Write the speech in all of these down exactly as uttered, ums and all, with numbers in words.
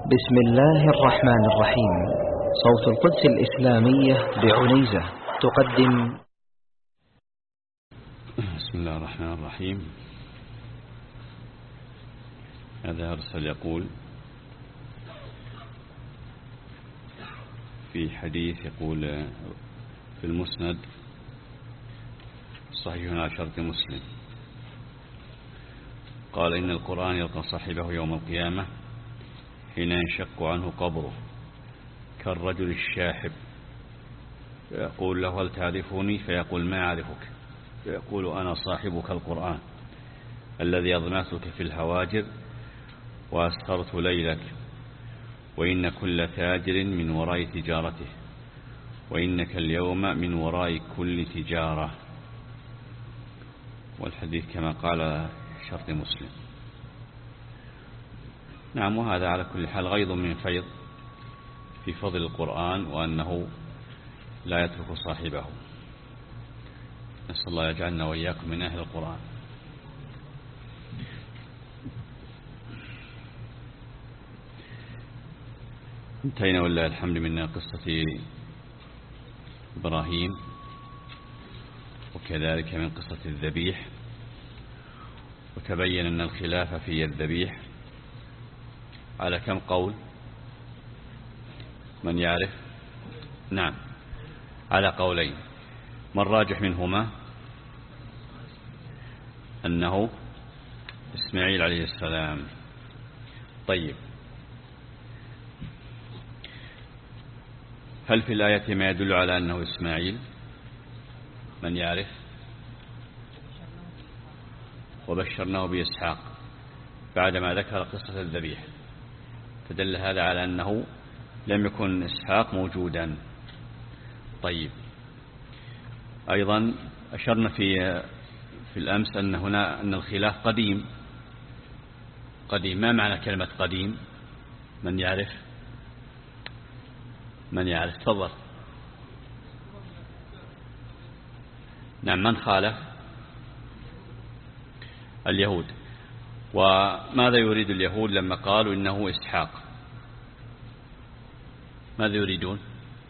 بسم الله الرحمن الرحيم. صوت القدس الإسلامية بعنيزة تقدم. بسم الله الرحمن الرحيم. هذا أرسل يقول في حديث يقول في المسند صحيح على شرط مسلم، قال إن القرآن يلقى صاحبه يوم القيامة حين ينشق عنه قبره كالرجل الشاحب، فيقول له هل تعرفني؟ فيقول ما أعرفك، فيقول أنا صاحبك القرآن الذي أضمعتك في الهواجر وأسهرت ليلك، وإن كل تاجر من وراء تجارته، وإنك اليوم من وراء كل تجارة. والحديث كما قال شرط مسلم. نعم، وهذا على كل حال غيض من فيض في فضل القرآن، وأنه لا يترك صاحبه. نسأل الله يجعلنا وإياكم من أهل القرآن. انتهينا والله الحمد من قصة إبراهيم، وكذلك من قصة الذبيح، وتبين أن الخلاف في الذبيح على كم قول؟ من يعرف؟ نعم، على قولين. ما الراجح منهما؟ أنه إسماعيل عليه السلام. طيب، هل في الآية ما يدل على أنه إسماعيل؟ من يعرف؟ وبشرناه بإسحاق بعدما ذكر قصة الذبيح، فدل هذا على أنه لم يكن إسحاق موجودا. طيب، أيضا أشرنا في في الأمس أن هنا أن الخلاف قديم. قديم، ما معنى كلمة قديم؟ من يعرف؟ من يعرف؟ تفضل. نعم، من خالف؟ اليهود. وماذا يريد اليهود لما قالوا إنه إسحاق؟ ماذا يريدون؟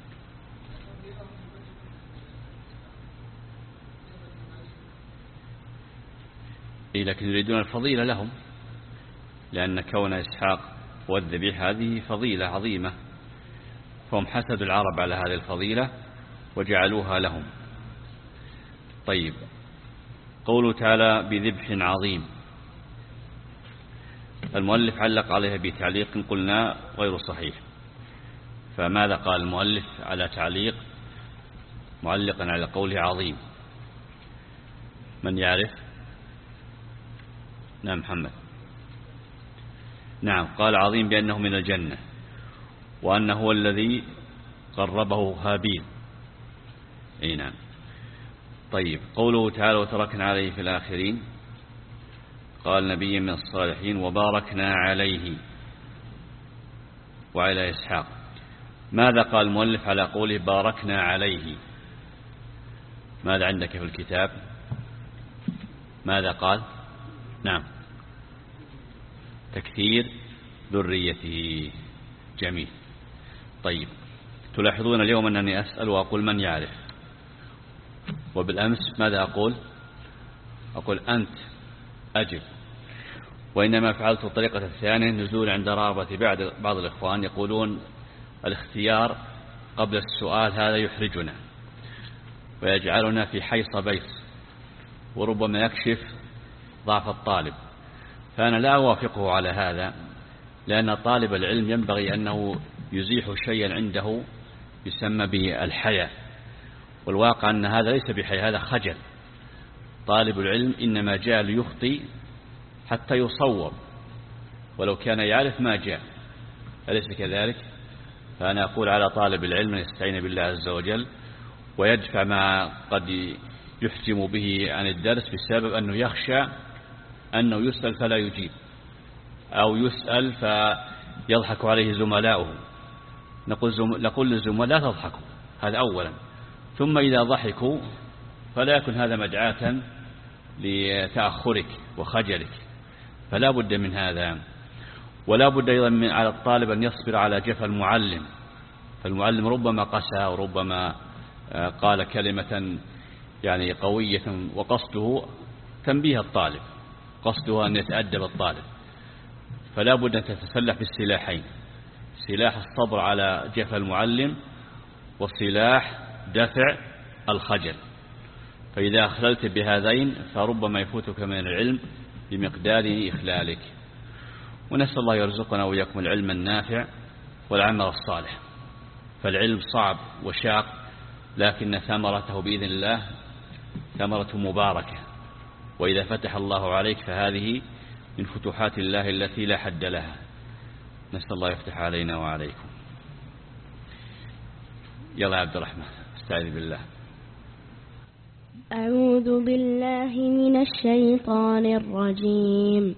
إيه، لكن يريدون الفضيلة لهم، لأن كون إسحاق والذبيح هذه فضيلة عظيمة، فهم حسدوا العرب على هذه الفضيلة وجعلوها لهم. طيب، قوله تعالى بذبح عظيم، المؤلف علق عليها بتعليق قلنا غير صحيح. فماذا قال المؤلف على تعليق معلقا على قوله عظيم؟ من يعرف؟ نعم، محمد. نعم، قال عظيم بأنه من الجنة، وأنه هو الذي قربه هابيل. أي نعم. طيب، قوله تعالى وتركنا عليه في الآخرين، قال نبي من الصالحين وباركنا عليه وعلى إسحاق. ماذا قال المؤلف على قوله باركنا عليه؟ ماذا عندك في الكتاب؟ ماذا قال؟ نعم، تكثير ذريته. جميل. طيب، تلاحظون اليوم أنني أسأل وأقول من يعرف، وبالأمس ماذا أقول؟ أقول أنت أجب. وإنما فعلت الطريقة الثانية نزول عند رغبة بعض بعض الإخوان يقولون الاختيار قبل السؤال هذا يحرجنا ويجعلنا في حيص بيص، وربما يكشف ضعف الطالب. فأنا لا أوافقه على هذا، لأن طالب العلم ينبغي أنه يزيح شيئا عنده يسمى بالحياء، والواقع أن هذا ليس بحياء، هذا خجل. طالب العلم إنما جاء ليخطي حتى يصوب، ولو كان يعرف ما جاء، أليس كذلك؟ فأنا أقول على طالب العلم أن يستعين بالله عز وجل ويدفع ما قد يحجم به عن الدرس بسبب أنه يخشى أنه يسأل فلا يجيب، أو يسأل فيضحك عليه زملاؤه. نقول, زم... نقول للزملاء لا تضحكوا، هذا أولا. ثم إذا ضحكوا فلا يكن هذا مدعاة لتأخرك وخجلك، فلا بد من هذا. ولا بد أيضا من على الطالب أن يصبر على جفا المعلم، فالمعلم ربما قسى وربما قال كلمة يعني قوية وقصده تنبيه الطالب، قصده أن يتأدب الطالب، فلا بد أن تتسلح بالسلاحين، سلاح الصبر على جفا المعلم وسلاح دفع الخجل، فإذا أخللت بهذين فربما يفوتك من العلم بمقدار إخلالك. ونسأل الله يرزقنا وإياكم العلم النافع والعمل الصالح، فالعلم صعب وشاق، لكن ثمرته بإذن الله ثمرة مباركة، وإذا فتح الله عليك فهذه من فتوحات الله التي لا حد لها. نسأل الله يفتح علينا وعليكم. يلا يا عبد الرحمن استعذ بالله. أعوذ بالله من الشيطان الرجيم.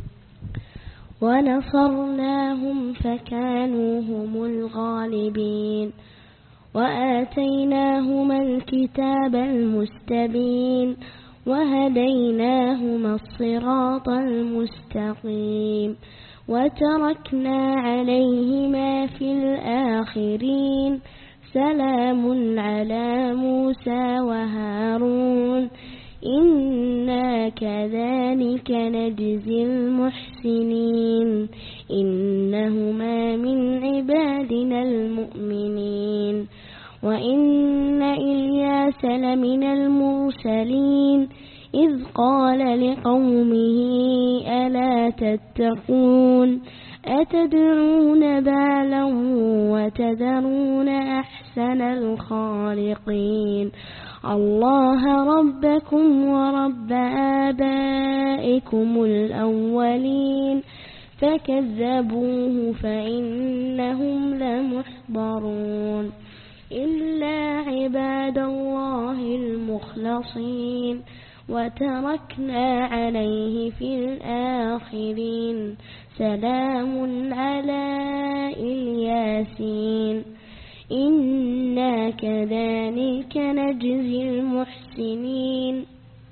ونصرناهم فكانوا هم الغالبين وآتيناهما الكتاب المستبين وهديناهما الصراط المستقيم وتركنا عليهما في الآخرين سلام على موسى وهارون إنا كذلك نجزي المحسنين إنهما من عبادنا المؤمنين وإن إلياس لمن المرسلين إذ قال لقومه ألا تتقون أتدعون بالا وتذرون أحسن الخالقين الله ربكم ورب آبائكم الأولين فكذبوه فإنهم لمحضرون إلا عباد الله المخلصين وتركنا عليه في الآخرين سلام على الياسين إنا كذلك نجزي المحسنين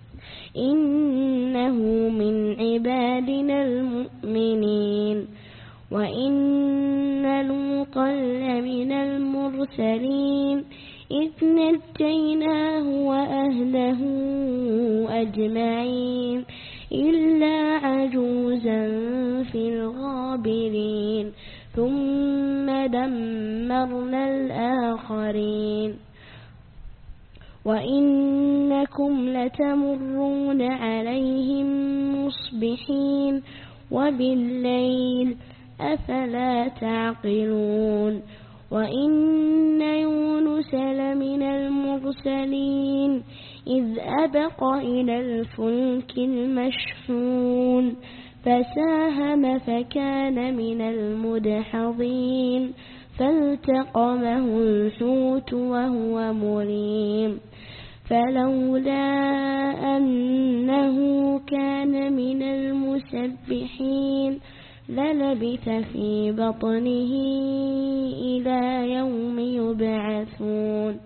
إنه من عبادنا المؤمنين وإن لوطا لمن المرسلين إذ نجيناه وأهله أجمعين إلا عجوزا في الغابرين ثم دمرنا الآخرين وإنكم لتمرون عليهم مصبحين وبالليل أفلا تعقلون وإن يونس لمن المرسلين إذ أبق إلى الفلك المشحون فساهم فكان من المدحضين فالتقمه الحوت وهو مليم فلولا أنه كان من المسبحين للبث في بطنه إلى يوم يبعثون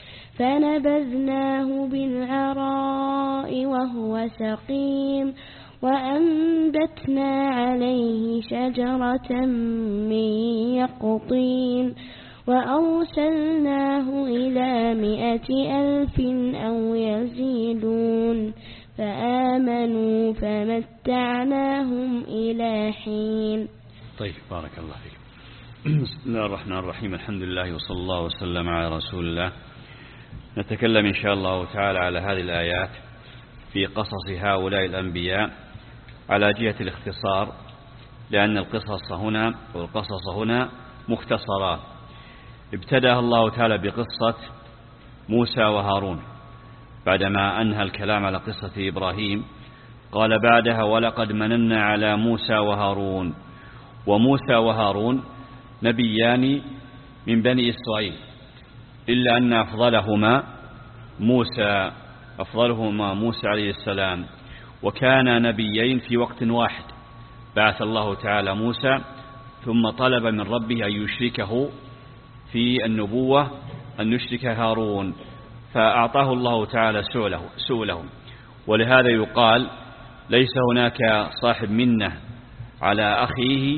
فنبذناه بالعراء وهو سقيم وأنبتنا عليه شجرة من يقطين وأرسلناه إلى مائة ألف أو يزيدون فآمنوا فمتعناهم إلى حين. طيب بارك الله فيك. بسم الله الرحمن الرحيم الحمد لله وصلى الله وسلم على رسول الله. نتكلم إن شاء الله تعالى على هذه الآيات في قصص هؤلاء الأنبياء على جهة الاختصار، لأن القصص هنا والقصص هنا مختصرات. ابتدأ الله تعالى بقصة موسى وهارون بعدما أنهى الكلام على قصة إبراهيم، قال بعدها ولقد مننا على موسى وهارون. وموسى وهارون نبيان من بني إسرائيل، إلا أن أفضلهما موسى أفضلهما موسى عليه السلام، وكان نبيين في وقت واحد. بعث الله تعالى موسى ثم طلب من ربه أن يشركه في النبوة، أن يشرك هارون، فأعطاه الله تعالى سؤله, سؤله ولهذا يقال ليس هناك صاحب منة على أخيه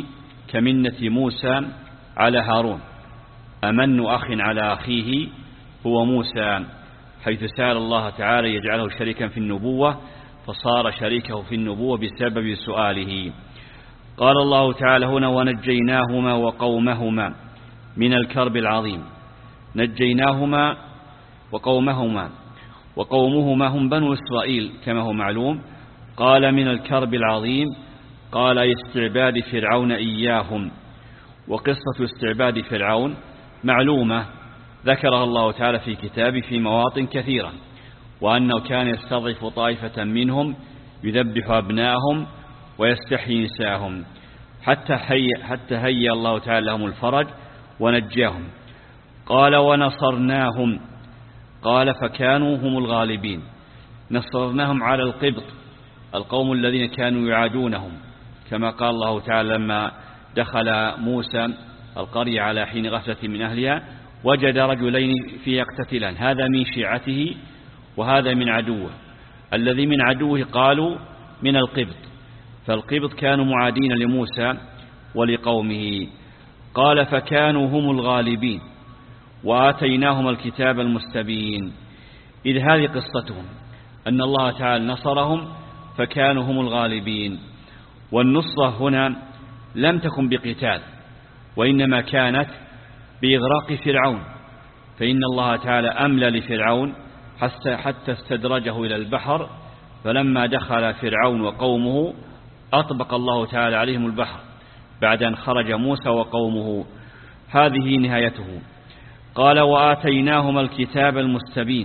كمنة موسى على هارون. أمن أخ على أخيه هو موسى، حيث سأل الله تعالى يجعله شريكا في النبوة فصار شريكه في النبوة بسبب سؤاله. قال الله تعالى هنا ونجيناهما وقومهما من الكرب العظيم. نجيناهما وقومهما، وقومهما هم بنو إسرائيل كما هو معلوم. قال من الكرب العظيم، قال استعباد فرعون إياهم. وقصة استعباد فرعون معلومة ذكرها الله تعالى في كتابه في مواطن كثيرة، وأنه كان يستضعف طائفة منهم يذبح أبناءهم ويستحيي نساءهم حتى هيأ حتى هيأ الله تعالى لهم الفرج ونجاهم. قال ونصرناهم، قال فكانوا هم الغالبين. نصرناهم على القبط القوم الذين كانوا يعادونهم، كما قال الله تعالى لما دخل موسى القرية على حين غفلة من أهلها وجد رجلين في يقتتلان، هذا من شيعته وهذا من عدوه. الذي من عدوه قالوا من القبط، فالقبط كانوا معادين لموسى ولقومه. قال فكانوا هم الغالبين وآتيناهم الكتاب المستبين. إذ هذه قصتهم أن الله تعالى نصرهم فكانوا هم الغالبين. والنصرة هنا لم تكن بقتال، وإنما كانت بإغراق فرعون، فإن الله تعالى أملى لفرعون حتى استدرجه إلى البحر، فلما دخل فرعون وقومه أطبق الله تعالى عليهم البحر بعد أن خرج موسى وقومه. هذه نهايته. قال وآتيناهم الكتاب المستبين.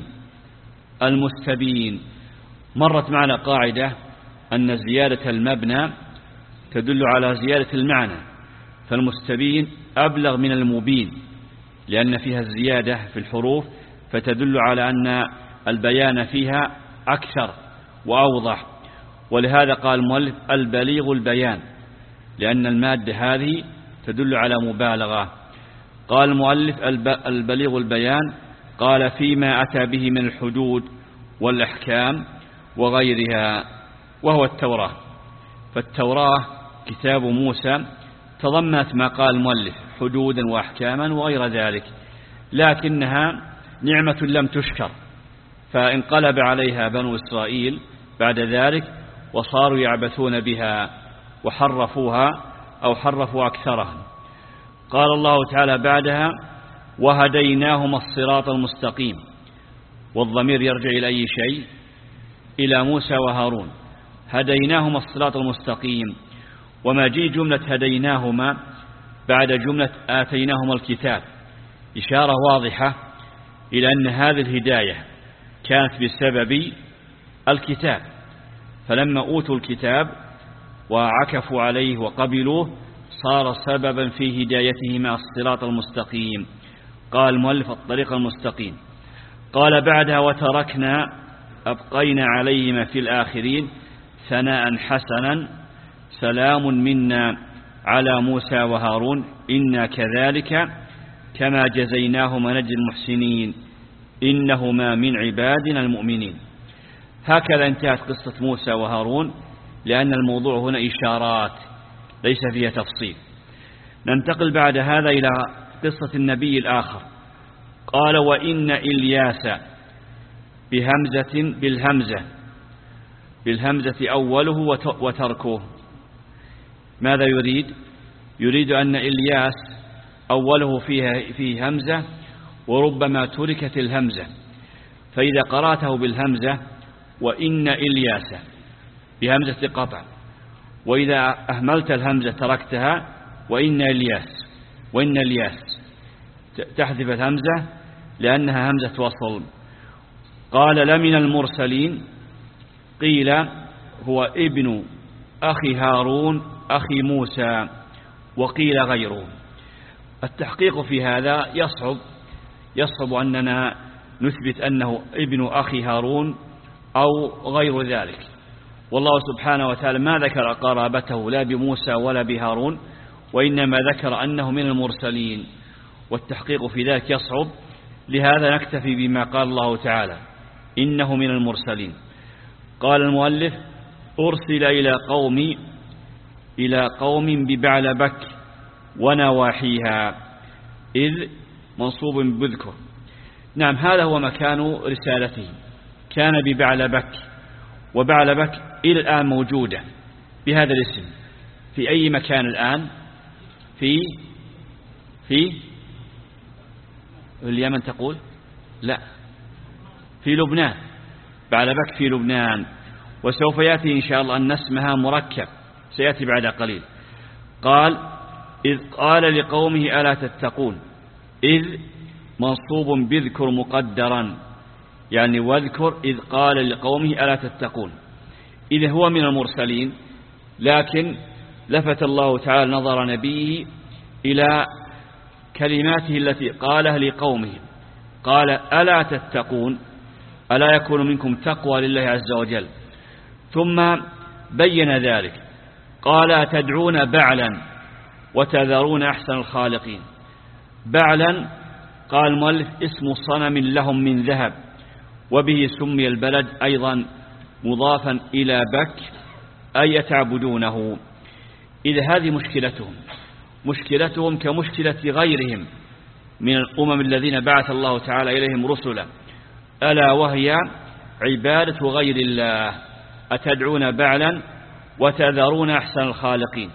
المستبين مرت معنا قاعدة أن زيادة المبنى تدل على زيادة المعنى، فالمستبين أبلغ من المبين لأن فيها الزيادة في الحروف، فتدل على أن البيان فيها أكثر وأوضح. ولهذا قال المؤلف البليغ البيان، لأن المادة هذه تدل على مبالغة. قال المؤلف البليغ البيان، قال فيما أتى به من الحدود والأحكام وغيرها، وهو التوراة. فالتوراة كتاب موسى تضمنت ما قال المؤلف حدودا وأحكاما وغير ذلك، لكنها نعمة لم تشكر، فانقلب عليها بنو إسرائيل بعد ذلك وصاروا يعبثون بها وحرفوها أو حرفوا أكثرها. قال الله تعالى بعدها وهديناهما الصراط المستقيم، والضمير يرجع إلى أي شيء؟ إلى موسى وهارون. هديناهما الصراط المستقيم، وما جي جملة هديناهما بعد جملة آتيناهما الكتاب إشارة واضحة إلى أن هذه الهداية كانت بسبب الكتاب، فلما أوتوا الكتاب وعكفوا عليه وقبلوه صار سببا في هدايتهما الصراط المستقيم. قال المؤلف الطريق المستقيم. قال بعدها وتركنا أبقينا عليهما في الآخرين ثناء حسنا سلام منا على موسى وهارون إنا كذلك كما جزيناهما نجزي المحسنين إنهما من عبادنا المؤمنين. هكذا انتهت قصة موسى وهارون، لأن الموضوع هنا إشارات ليس فيها تفصيل. ننتقل بعد هذا إلى قصة النبي الآخر. قال وإن إلياس بهمزة بالهمزة بالهمزة أوله وتركه. ماذا يريد؟ يريد أن إلياس أوله فيها فيه همزة وربما تركت الهمزة، فإذا قرأته بالهمزة وإن إلياس بهمزة قطع، وإذا أهملت الهمزة تركتها وإن إلياس وإن إلياس تحذف الهمزة لأنها همزة وصل. قال لمن المرسلين، قيل هو ابن أخي هارون أخي موسى، وقيل غيره. التحقيق في هذا يصعب يصعب أننا نثبت أنه ابن أخي هارون أو غير ذلك، والله سبحانه وتعالى ما ذكر قرابته لا بموسى ولا بهارون، وإنما ذكر أنه من المرسلين، والتحقيق في ذلك يصعب. لهذا نكتفي بما قال الله تعالى إنه من المرسلين. قال المؤلف أرسل إلى قوم إلى قوم ببعلبك ونواحيها. إذ منصوب بذكر. نعم، هذا هو مكان رسالته، كان ببعلبك، وبعلبك إلى الآن موجودة بهذا الاسم. في أي مكان الآن؟ في في اليمن تقول؟ لا، في لبنان. بعلبك في لبنان، وسوف يأتي إن شاء الله أن اسمها مركب، سيأتي بعد قليل. قال إذ قال لقومه ألا تتقون. إذ منصوب بذكر مقدرا، يعني واذكر إذ قال لقومه ألا تتقون. إذ هو من المرسلين، لكن لفت الله تعالى نظر نبيه إلى كلماته التي قالها لقومه. قال ألا تتقون، ألا يكون منكم تقوى لله عز وجل. ثم بين ذلك، قال تدعون بعلا وتذرون أحسن الخالقين. بعلا قال المؤلف اسم صنم لهم من ذهب، وبه سمي البلد أيضا مضافا إلى بك، أي يتعبدونه. إذا هذه مشكلتهم، مشكلتهم كمشكلة غيرهم من الأمم الذين بعث الله تعالى إليهم رسلا، ألا وهي عبادة غير الله. أتدعون بعلا وتذرون أحسن الخالقين.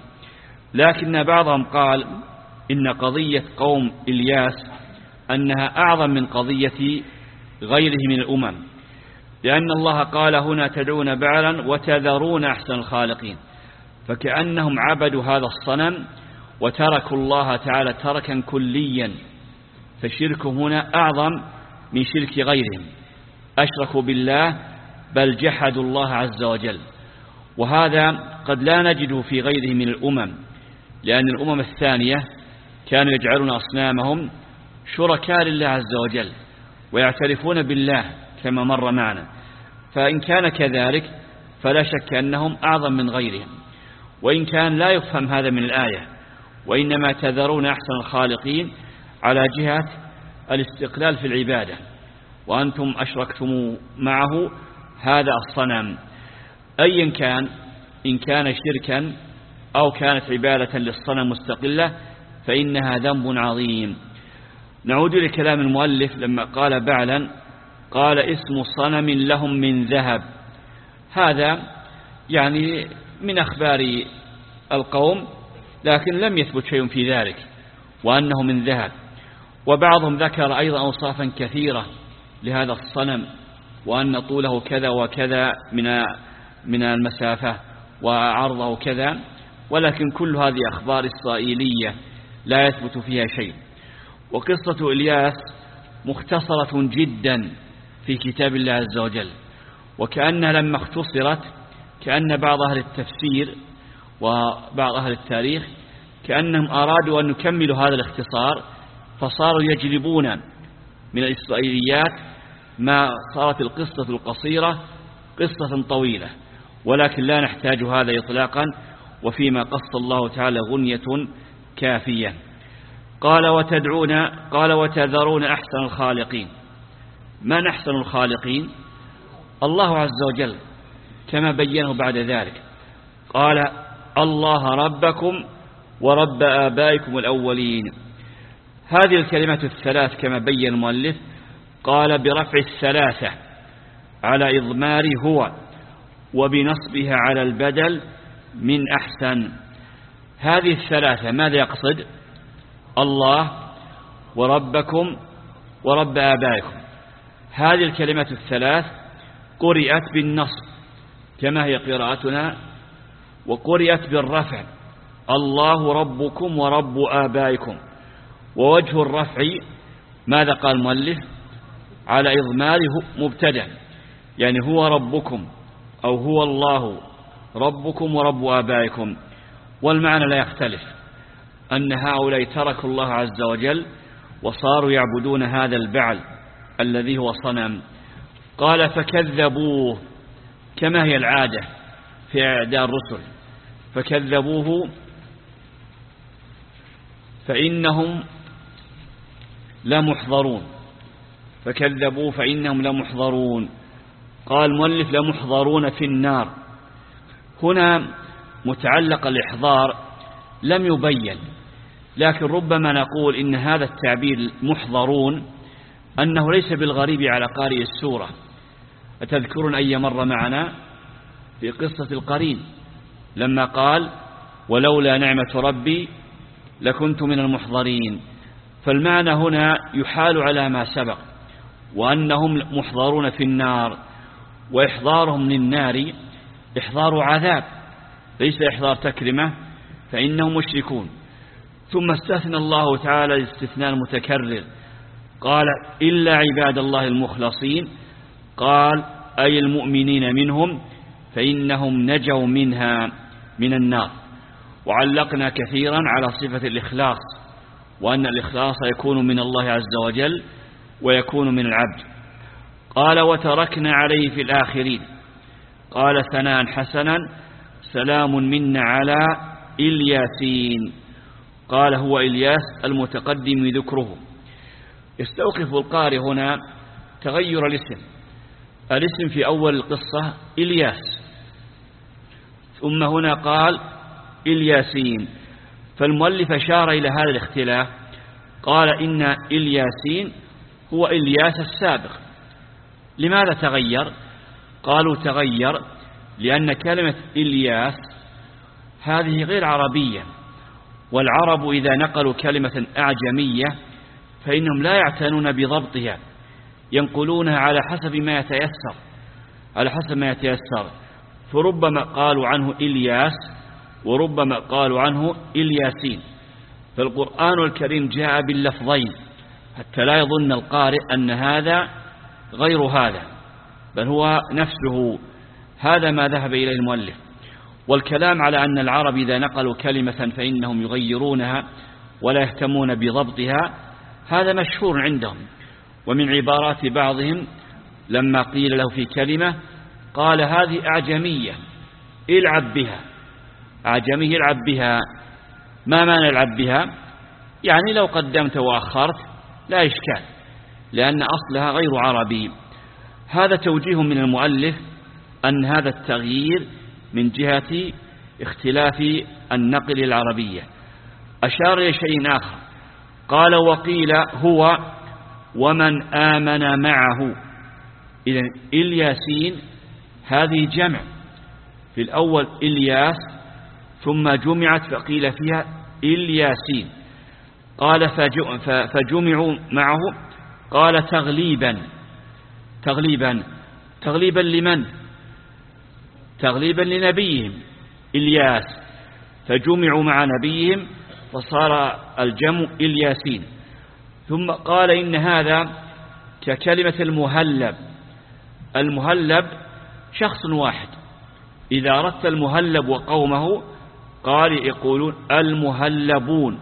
لكن بعضهم قال إن قضية قوم إلياس أنها أعظم من قضية غيره من الأمم، لأن الله قال هنا تدعون بعلا وتذرون أحسن الخالقين، فكأنهم عبدوا هذا الصنم وتركوا الله تعالى تركا كليا. فشركهم هنا أعظم من شرك غيرهم، أشركوا بالله بل جحدوا الله عز وجل. وهذا قد لا نجده في غيره من الأمم، لأن الأمم الثانية كانوا يجعلون أصنامهم شركاء لله عز وجل ويعترفون بالله كما مر معنا. فإن كان كذلك فلا شك أنهم أعظم من غيرهم، وإن كان لا يفهم هذا من الآية، وإنما تذرون أحسن الخالقين على جهة الاستقلال في العبادة، وأنتم أشركتم معه هذا الصنم. أيا كان، إن كان شركا أو كانت عبادة للصنم مستقلة فإنها ذنب عظيم. نعود لكلام المؤلف لما قال بعلا، قال اسم صنم لهم من ذهب. هذا يعني من أخبار القوم، لكن لم يثبت شيء في ذلك وأنه من ذهب. وبعضهم ذكر أيضا أوصافا كثيرة لهذا الصنم، وأن طوله كذا وكذا من من المسافة وعرضه كذا، ولكن كل هذه أخبار إسرائيلية لا يثبت فيها شيء. وقصة إلياس مختصرة جدا في كتاب الله عز وجل، وكأنها لما اختصرت كأن بعض أهل التفسير وبعض أهل التاريخ كأنهم أرادوا أن يكملوا هذا الاختصار، فصاروا يجلبون من الإسرائيليات ما صارت القصة القصيرة قصة طويلة، ولكن لا نحتاج هذا إطلاقا، وفيما قص الله تعالى غنية كافية. قال وتدعون قال وتذرون أحسن الخالقين. من أحسن الخالقين؟ الله عز وجل كما بينه بعد ذلك، قال الله ربكم ورب آبائكم الأولين. هذه الكلمات الثلاث كما بين المؤلف قال برفع الثلاثة على إضمار هو، وبنصبها على البدل من أحسن. هذه الثلاثة ماذا يقصد؟ الله وربكم ورب آبائكم. هذه الكلمات الثلاث قرئت بالنصب كما هي قراءتنا، وقرئت بالرفع الله ربكم ورب آبائكم. ووجه الرفع ماذا قال المؤلف؟ على إضماره مبتدأ، يعني هو ربكم أو هو الله ربكم ورب آبائكم. والمعنى لا يختلف، أن هؤلاء تركوا الله عز وجل وصاروا يعبدون هذا البعل الذي هو صنم. قال فكذبوه كما هي العادة في أعداء الرسل، فكذبوه فإنهم لمحضرون. فكذبوه فإنهم لمحضرون. قال المؤلف لمحضرون في النار. هنا متعلق الإحضار لم يبين، لكن ربما نقول إن هذا التعبير محضرون أنه ليس بالغريب على قارئ السورة. أتذكرون أي مرة معنا في قصة القرين لما قال ولولا نعمة ربي لكنت من المحضرين؟ فالمعنى هنا يحال على ما سبق، وأنهم محضرون في النار، وإحضارهم للنار إحضار عذاب ليس إحضار تكرمة، فإنهم مشركون. ثم استثنى الله تعالى الاستثناء المتكرر، قال إلا عباد الله المخلصين، قال أي المؤمنين منهم، فإنهم نجوا منها من النار. وعلقنا كثيرا على صفة الإخلاص، وأن الإخلاص يكون من الله عز وجل ويكون من العبد. قال وتركنا عليه في الآخرين، قال ثناء حسنا سلام منا على الياسين، قال هو إلياس المتقدم ذكره. يستوقف القارئ هنا تغير الاسم. الاسم في أول القصة إلياس، ثم هنا قال الياسين، فالمؤلف أشار إلى هذا الاختلاف، قال إن الياسين هو إلياس السابق. لماذا تغير؟ قالوا تغير لأن كلمة إلياس هذه غير عربية، والعرب إذا نقلوا كلمة أعجمية فإنهم لا يعتنون بضبطها، ينقلونها على حسب ما يتيسر على حسب ما يتيسر فربما قالوا عنه إلياس وربما قالوا عنه الياسين. فالقرآن الكريم جاء باللفظين حتى لا يظن القارئ أن هذا غير هذا، بل هو نفسه. هذا ما ذهب إليه المؤلف. والكلام على أن العرب إذا نقلوا كلمة فإنهم يغيرونها ولا يهتمون بضبطها، هذا مشهور عندهم. ومن عبارات بعضهم لما قيل له في كلمة قال هذه أعجمية العب بها، أعجمية العب بها. ما معنى العب بها؟ يعني لو قدمت وأخرت لا إشكال، لأن أصلها غير عربي. هذا توجيه من المؤلف أن هذا التغيير من جهة اختلاف النقل العربية. أشار إلى شيء آخر، قال وقيل هو ومن آمن معه. إذن الياسين هذه جمع، في الأول إلياس ثم جمعت فقيل فيها الياسين. قال فجمعوا معه، قال تغليبا تغليبا تغليبا لمن؟ تغليبا لنبيهم إلياس، فجمعوا مع نبيهم فصار الجمع الياسين. ثم قال إن هذا ككلمة المهلب. المهلب شخص واحد، إذا أردت المهلب وقومه قال يقولون المهلبون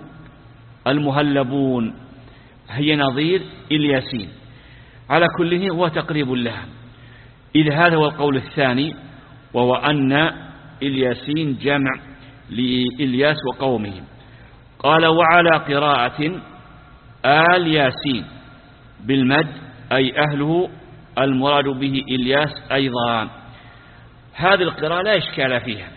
المهلبون هي نظير الياسين. على كله هو تقريب لها. إذ هذا هو القول الثاني، وهو أن الياسين جمع لإلياس وقومه. قال وعلى قراءة آل ياسين بالمد أي أهله، المراد به إلياس أيضا. هذه القراءة لا إشكال فيها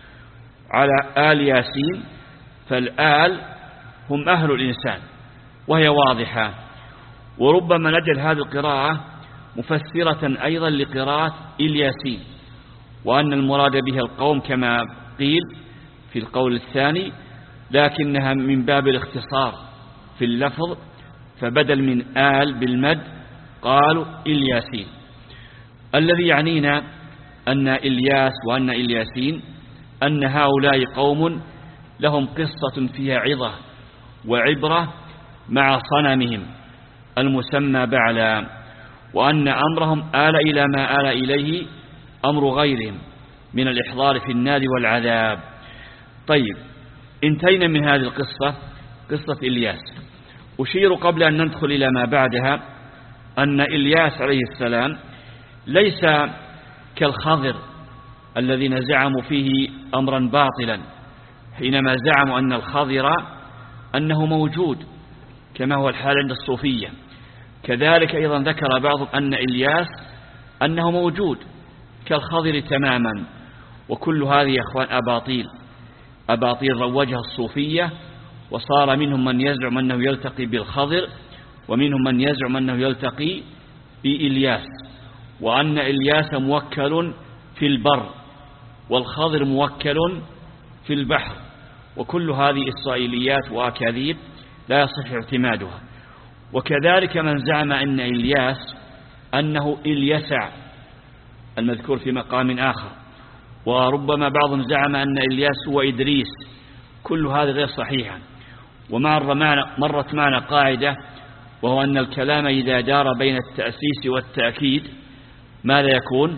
على آل ياسين، فالآل هم أهل الإنسان وهي واضحة. وربما نجد هذه القراءة مفسرة أيضا لقراءة الياسين، وأن المراد بها القوم كما قيل في القول الثاني، لكنها من باب الاختصار في اللفظ، فبدل من آل بالمد قالوا الياسين. الذي يعنينا أن إلياس وأن الياسين أن هؤلاء قوم لهم قصة فيها عظة وعبرة مع صنمهم المسمى بعلا، وأن أمرهم آل إلى ما آل إليه أمر غيرهم من الإحضار في النار والعذاب. طيب، انتهينا من هذه القصة، قصة إلياس. أشير قبل أن ندخل إلى ما بعدها أن إلياس عليه السلام ليس كالخضر الذين زعموا فيه أمرا باطلا حينما زعموا أن الخضر أنه موجود كما هو الحال عند الصوفية. كذلك أيضا ذكر بعضهم أن إلياس أنه موجود كالخضر تماما. وكل هذه يا أخوان أباطيل أباطيل روجها الصوفية وصار منهم من يزعم أنه يلتقي بالخضر، ومنهم من يزعم أنه يلتقي بإلياس، وأن إلياس موكل في البر والخضر موكل في البحر. وكل هذه إسرائيليات وأكاذيب لا يصح اعتمادها. وكذلك من زعم أن إلياس أنه إليسع المذكور في مقام آخر، وربما بعضهم زعم أن إلياس هو إدريس. كل هذا غير صحيح. ومر معنا مرت معنا قاعدة، وهو أن الكلام إذا دار بين التأسيس والتأكيد ماذا يكون؟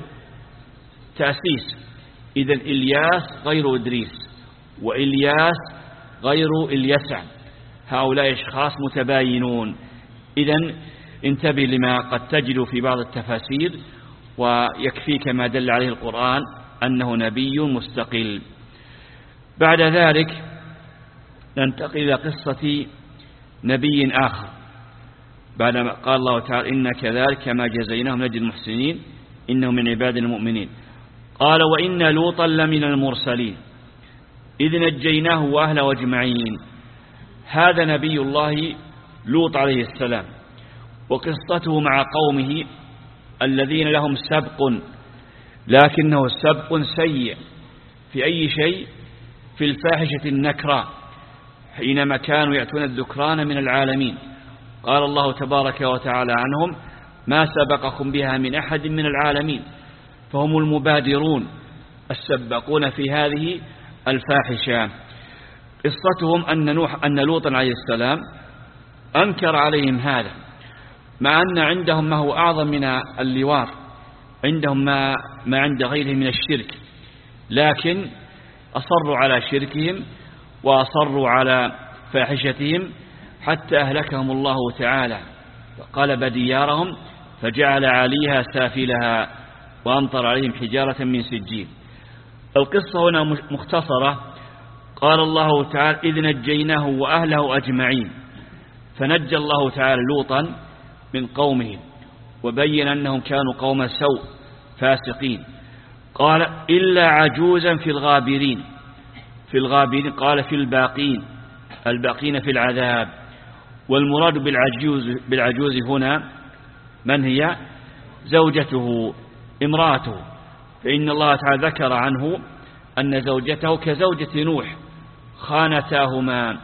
تأسيس. إذن إلياس غير إدريس، وإلياس غير إليسع، هؤلاء أشخاص متباينون. إذن انتبه لما قد تجد في بعض التفاسير، ويكفيك ما دل عليه القرآن أنه نبي مستقل. بعد ذلك ننتقل إلى قصة نبي آخر، بعدما قال الله تعالى إن كذلك كما جزيناهم نجزي المحسنين إنه من عباد المؤمنين. قال وإن لوطا لمن المرسلين إذ نجيناه وأهله أجمعين. هذا نبي الله لوط عليه السلام، وقصته مع قومه الذين لهم سبق، لكنه سبق سيء في أي شيء؟ في الفاحشة النكراء، حينما كانوا يأتون الذكران من العالمين. قال الله تبارك وتعالى عنهم ما سبقكم بها من أحد من العالمين، فهم المبادرون السبقون في هذه الفاحشة. قصتهم أن نوح أن لوطا عليه السلام أنكر عليهم هذا، مع أن عندهم ما هو أعظم من اللواط، عندهم ما, ما عند غيرهم من الشرك، لكن أصروا على شركهم وأصروا على فاحشتهم حتى أهلكهم الله تعالى، وقلب ديارهم فجعل عليها سافلها وأمطر عليهم حجارة من سجيل. القصة هنا مختصرة. قال الله تعالى إذ نجيناه وأهله أجمعين، فنجى الله تعالى لوطا من قومه، وبين أنهم كانوا قوم سوء فاسقين. قال إلا عجوزا في الغابرين، في الغابرين قال في الباقين، الباقين في العذاب. والمراد بالعجوز, بالعجوز هنا من هي؟ زوجته، امراته، فإن الله تعالى ذكر عنه أن زوجته كزوجة نوح خانتاهما،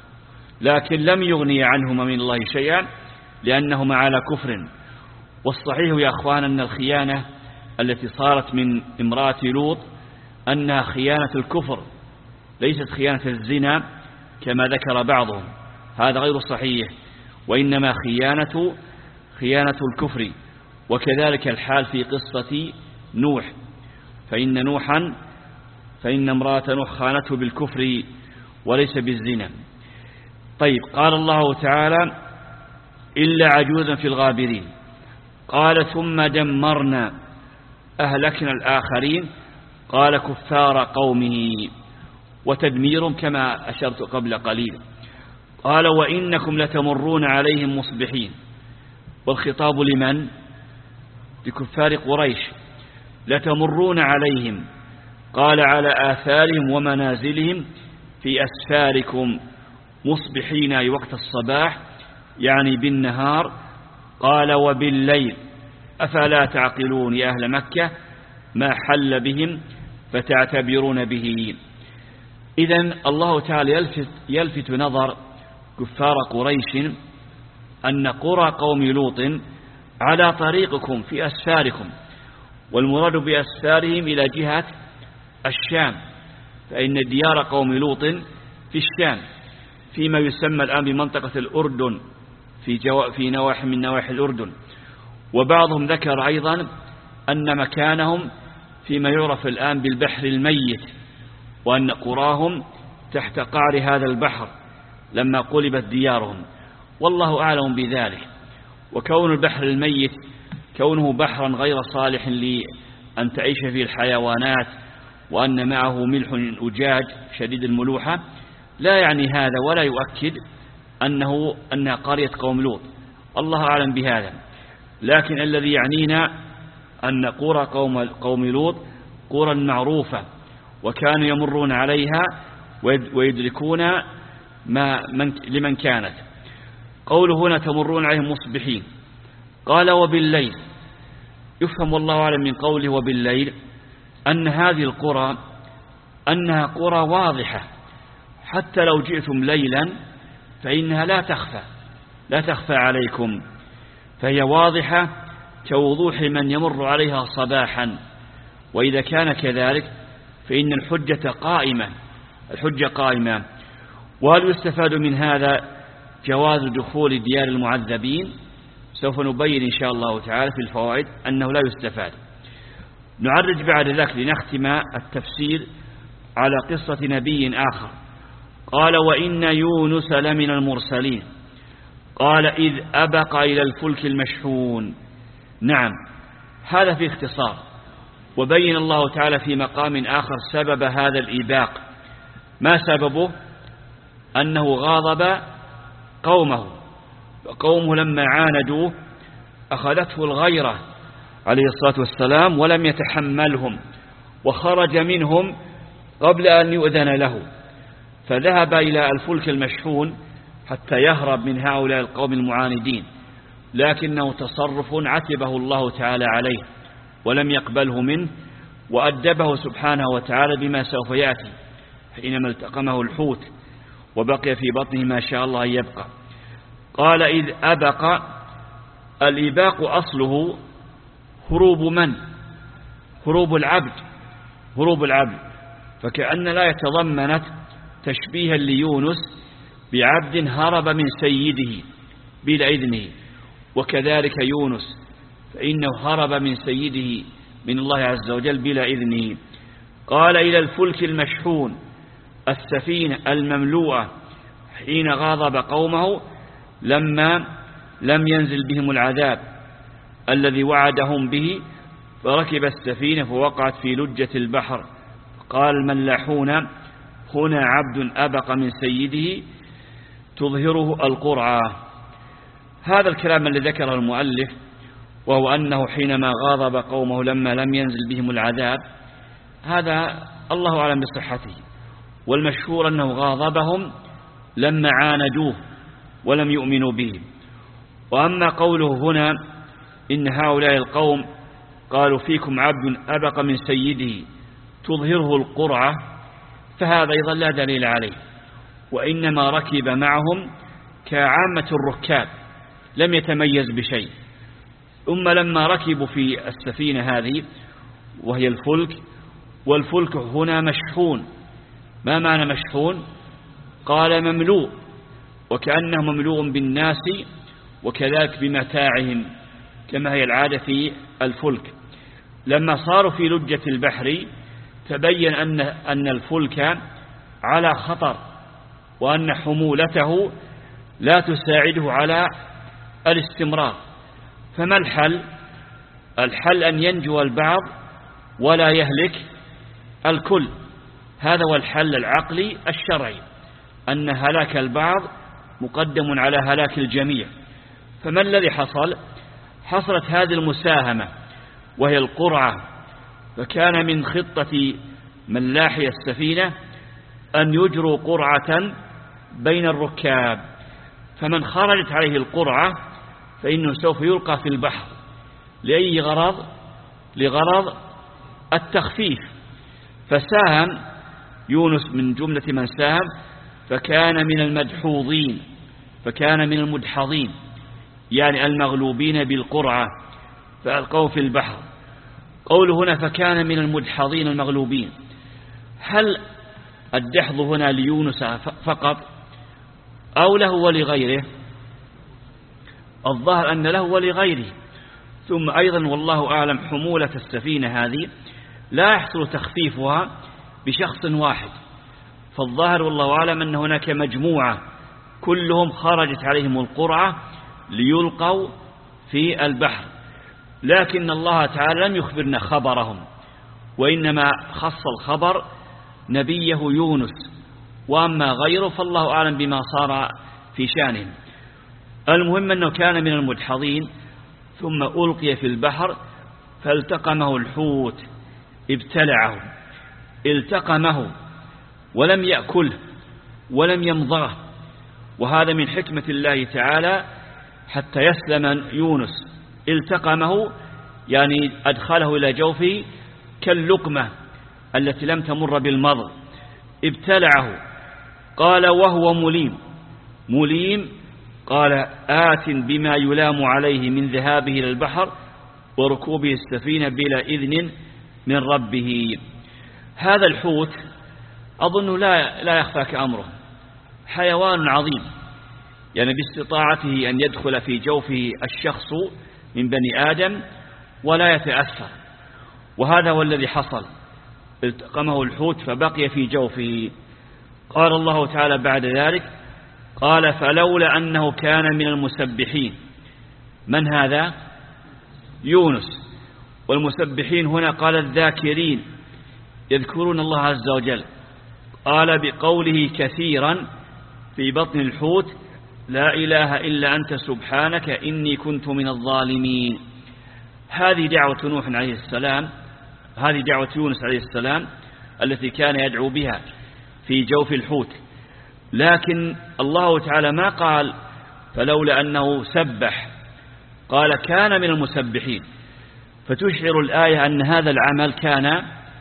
لكن لم يغني عنهما من الله شيئا لأنهما على كفر. والصحيح يا أخوان أن الخيانة التي صارت من امرأة لوط أنها خيانة الكفر، ليست خيانة الزنا كما ذكر بعضهم، هذا غير صحيح، وإنما خيانة خيانة الكفر. وكذلك الحال في قصة نوح، فإن نوحا فإن امرأة نوح خانته بالكفر وليس بالزنا. طيب، قال الله تعالى إلا عجوزا في الغابرين. قال ثم دمرنا أهلكنا الآخرين. قال كفار قومه، وتدميرهم كما أشرت قبل قليل. قال وإنكم لتمرون عليهم مصبحين، والخطاب لمن؟ لكفار قريش. لتمرون عليهم، قال على آثارهم ومنازلهم في أسفاركم مصبحين أي وقت الصباح، يعني بالنهار. قال وبالليل أفلا تعقلون يا أهل مكة ما حل بهم فتعتبرون به. إذن الله تعالى يلفت, يلفت نظر كفار قريش أن قرى قوم لوط على طريقكم في أسفاركم، والمراد بأسفارهم إلى جهة الشام، فإن ديار قوم لوط في الشام فيما يسمى الآن بمنطقة الأردن، في, جو... في نواحي من نواحي الأردن. وبعضهم ذكر أيضا أن مكانهم فيما يعرف الآن بالبحر الميت، وأن قراهم تحت قعر هذا البحر لما قلبت ديارهم، والله أعلم بذلك. وكون البحر الميت كونه بحرا غير صالح لأن تعيش فيه الحيوانات، وأن معه ملح أجاج شديد الملوحة، لا يعني هذا ولا يؤكد أنه أنها قرية قوم لوط، الله أعلم بهذا. لكن الذي يعنينا أن قرى قوم, قوم لوط قرى معروفة، وكانوا يمرون عليها ويدركون ما من لمن كانت. قوله هنا تمرون عليهم مصبحين، قال وبالليل. يفهم والله أعلم من قوله وبالليل أن هذه القرى أنها قرى واضحة، حتى لو جئتم ليلا فإنها لا تخفى لا تخفى عليكم، فهي واضحة كوضوح من يمر عليها صباحا. وإذا كان كذلك فإن الحجة قائمة الحجة قائمة. وهل يستفاد من هذا جواز دخول ديار المعذبين؟ سوف نبين إن شاء الله تعالى في الفوائد أنه لا يستفاد. نعرج بعد ذلك لنختم التفسير على قصة نبي آخر. قال وإن يونس لمن المرسلين، قال إذ أبق إلى الفلك المشحون. نعم، هذا في اختصار. وبين الله تعالى في مقام آخر سبب هذا الإباق. ما سببه؟ أنه غاضب قومه، فقومه لما عاندوه أخذته الغيرة عليه الصلاة والسلام ولم يتحملهم، وخرج منهم قبل أن يؤذن له، فذهب إلى الفلك المشحون حتى يهرب من هؤلاء القوم المعاندين، لكنه تصرف عتبه الله تعالى عليه ولم يقبله منه، وأدبه سبحانه وتعالى بما سوف يأتي حينما التقمه الحوت وبقي في بطنه ما شاء الله أن يبقى. قال إذ أبق. الإباق أصله هروب من؟ هروب العبد هروب العبد فكأن لا يتضمنت تشبيها ليونس بعبد هرب من سيده بلا إذنه، وكذلك يونس فإنه هرب من سيده من الله عز وجل بلا إذنه. قال إلى الفلك المشحون، السفينة المملوءة، حين غاضب قومه لما لم ينزل بهم العذاب الذي وعدهم به، فركب السفينة فوقعت في لجة البحر. قال الملاحون هنا عبد أبق من سيده تظهره القرعة. هذا الكلام الذي ذكره المؤلف، وهو أنه حينما غاضب قومه لما لم ينزل بهم العذاب، هذا الله أعلم بصحته، والمشهور أنه غاضبهم لما عاندوه ولم يؤمنوا به. وأما قوله هنا إن هؤلاء القوم قالوا فيكم عبد أبق من سيده تظهره القرعة، فهذا أيضا لا دليل عليه، وإنما ركب معهم كعامة الركاب لم يتميز بشيء. ثم لما ركبوا في السفينة هذه وهي الفلك، والفلك هنا مشحون. ما معنى مشحون؟ قال مملوء، وكأنه مملوء بالناس وكذلك بمتاعهم كما هي العادة في الفلك. لما صاروا في لجة البحر تبين أن أن الفلك على خطر، وأن حمولته لا تساعده على الاستمرار. فما الحل؟ الحل أن ينجو البعض ولا يهلك الكل. هذا هو الحل العقلي الشرعي، أن هلاك البعض مقدم على هلاك الجميع. فما الذي حصل؟ حصلت هذه المساهمة وهي القرعة. فكان من خطة ملاحي السفينة أن يجروا قرعة بين الركاب، فمن خرجت عليه القرعة فإنه سوف يلقى في البحر. لأي غرض؟ لغرض التخفيف. فساهم يونس من جملة من ساهم، فكان من المدحوظين، فكان من المدحضين، يعني المغلوبين بالقرعة فألقوا في البحر. قوله هنا فكان من المدحضين المغلوبين، هل الدحض هنا ليونس فقط أو له ولغيره؟ الظاهر أن له ولغيره. ثم أيضا والله أعلم حمولة السفينة هذه لا يحصل تخفيفها بشخص واحد، فالظاهر والله أعلم أن هناك مجموعة كلهم خرجت عليهم القرعة ليلقوا في البحر، لكن الله تعالى لم يخبرنا خبرهم، وإنما خص الخبر نبيه يونس، وأما غيره فالله أعلم بما صار في شانهم. المهم أنه كان من المدحضين، ثم ألقي في البحر فالتقمه الحوت ابتلعه، التقمه ولم يأكله ولم يمضغه، وهذا من حكمة الله تعالى حتى يسلم يونس، التقمه يعني أدخله إلى جوفه كاللقمة التي لم تمر بالمضغ، ابتلعه. قال وهو مليم، مليم قال آت بما يلام عليه من ذهابه إلى البحر وركوبه السفينة بلا إذن من ربه. هذا الحوت أظن لا, لا يخفاك أمره، حيوان عظيم، يعني باستطاعته أن يدخل في جوفه الشخص من بني آدم ولا يتأثر، وهذا هو الذي حصل، التقمه الحوت فبقي في جوفه. قال الله تعالى بعد ذلك قال فلولا أنه كان من المسبحين. من هذا؟ يونس. والمسبحين هنا قال الذاكرين، يذكرون الله عز وجل. قال بقوله كثيرا في بطن الحوت لا إله إلا أنت سبحانك إني كنت من الظالمين. هذه دعوة نوح عليه السلام، هذه دعوة يونس عليه السلام التي كان يدعو بها في جوف الحوت. لكن الله تعالى ما قال فلولا أنه سبح، قال كان من المسبحين، فتشعر الآية أن هذا العمل كان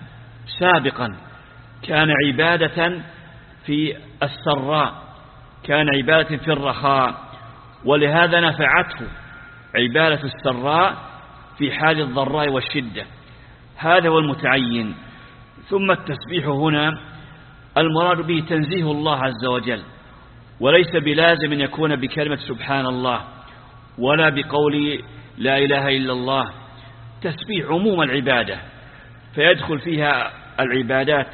سابقا، كان عبادة في السراء، كان عبادة في الرخاء، ولهذا نفعته عبادة السراء في حال الضراء والشدة. هذا هو المتعين. ثم التسبيح هنا المراد به تنزيه الله عز وجل، وليس بلازم أن يكون بكلمة سبحان الله ولا بقول لا إله إلا الله. تسبيح عموم العبادة، فيدخل فيها العبادات